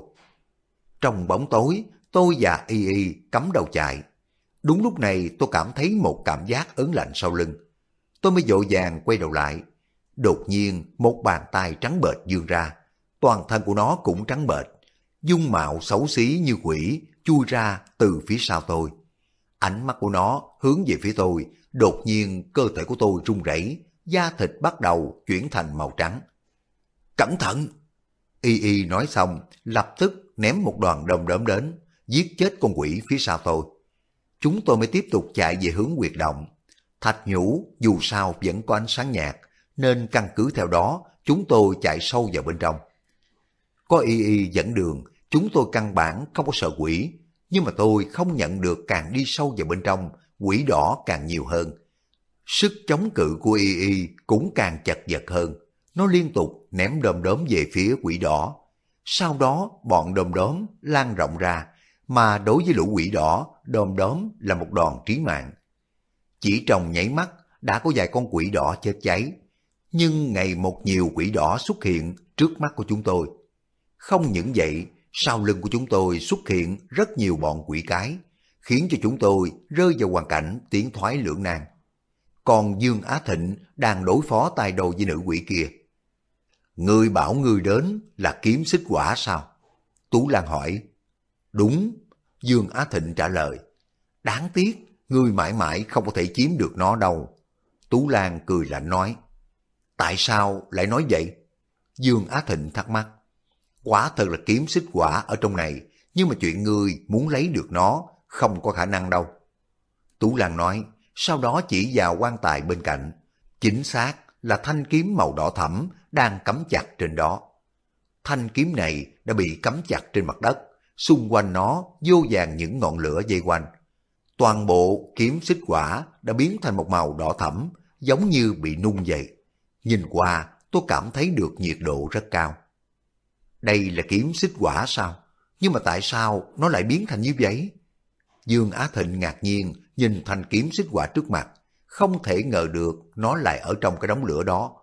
Trong bóng tối, tôi và Y Y cắm đầu chạy. Đúng lúc này tôi cảm thấy một cảm giác ớn lạnh sau lưng. Tôi mới vội vàng quay đầu lại. Đột nhiên một bàn tay trắng bệch vươn ra, toàn thân của nó cũng trắng bệch, dung mạo xấu xí như quỷ chui ra từ phía sau tôi. Ánh mắt của nó hướng về phía tôi, đột nhiên cơ thể của tôi run rẩy, da thịt bắt đầu chuyển thành màu trắng. Cẩn thận! Y Y nói xong, lập tức ném một đoàn đom đóm đến, giết chết con quỷ phía sau tôi. Chúng tôi mới tiếp tục chạy về hướng huyệt động. Thạch nhũ dù sao vẫn có ánh sáng nhạt, nên căn cứ theo đó chúng tôi chạy sâu vào bên trong. Có Y Y dẫn đường, chúng tôi căn bản không có sợ quỷ, nhưng mà tôi không nhận được càng đi sâu vào bên trong, quỷ đỏ càng nhiều hơn. Sức chống cự của Y Y cũng càng chật vật hơn, nó liên tục ném đom đóm về phía quỷ đỏ. Sau đó bọn đom đóm lan rộng ra, mà đối với lũ quỷ đỏ, đom đóm là một đòn trí mạng. Chỉ trong nháy mắt đã có vài con quỷ đỏ chết cháy, nhưng ngày một nhiều quỷ đỏ xuất hiện trước mắt của chúng tôi. Không những vậy, sau lưng của chúng tôi xuất hiện rất nhiều bọn quỷ cái, khiến cho chúng tôi rơi vào hoàn cảnh tiến thoái lưỡng nan. Còn Dương Á Thịnh đang đối phó tay đôi với nữ quỷ kia. Ngươi bảo ngươi đến là kiếm xích quả sao? Tú Lan hỏi. Đúng, Dương Á Thịnh trả lời. Đáng tiếc, ngươi mãi mãi không có thể chiếm được nó đâu. Tú Lan cười lạnh nói. Tại sao lại nói vậy? Dương Á Thịnh thắc mắc. Quả thật là kiếm xích quả ở trong này, nhưng mà chuyện ngươi muốn lấy được nó không có khả năng đâu. Tú Lan nói, sau đó chỉ vào quan tài bên cạnh. Chính xác là thanh kiếm màu đỏ thẫm đang cắm chặt trên đó. Thanh kiếm này đã bị cắm chặt trên mặt đất, xung quanh nó vô vàn những ngọn lửa dây quanh. Toàn bộ kiếm xích quả đã biến thành một màu đỏ thẫm, giống như bị nung vậy. Nhìn qua tôi cảm thấy được nhiệt độ rất cao. Đây là kiếm xích quả sao? Nhưng mà tại sao nó lại biến thành như vậy? Dương Á Thịnh ngạc nhiên nhìn thanh kiếm xích quả trước mặt, không thể ngờ được nó lại ở trong cái đống lửa đó.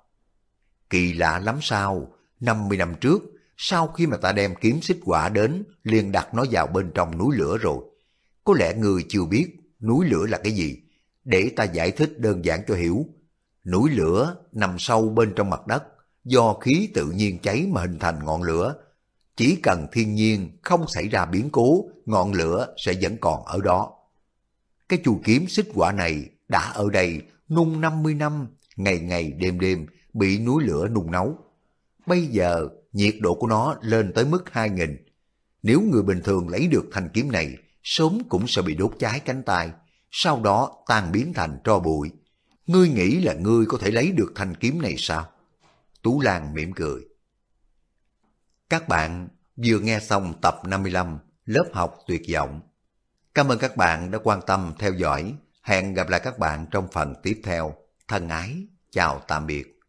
Kỳ lạ lắm sao? 50 năm trước, sau khi mà ta đem kiếm xích quả đến, liền đặt nó vào bên trong núi lửa rồi. Có lẽ người chưa biết núi lửa là cái gì, để ta giải thích đơn giản cho hiểu. Núi lửa nằm sâu bên trong mặt đất, do khí tự nhiên cháy mà hình thành ngọn lửa. Chỉ cần thiên nhiên không xảy ra biến cố, ngọn lửa sẽ vẫn còn ở đó. Cái chu kiếm xích quả này đã ở đây nung 50 năm, ngày ngày đêm đêm bị núi lửa nung nấu. Bây giờ nhiệt độ của nó lên tới mức 2000. Nếu người bình thường lấy được thanh kiếm này, sớm cũng sẽ bị đốt cháy cánh tay, sau đó tan biến thành tro bụi. Ngươi nghĩ là ngươi có thể lấy được thanh kiếm này sao? Tú Lan mỉm cười. Các bạn vừa nghe xong tập 55 lớp học tuyệt vọng. Cảm ơn các bạn đã quan tâm theo dõi. Hẹn gặp lại các bạn trong phần tiếp theo. Thân ái, chào tạm biệt.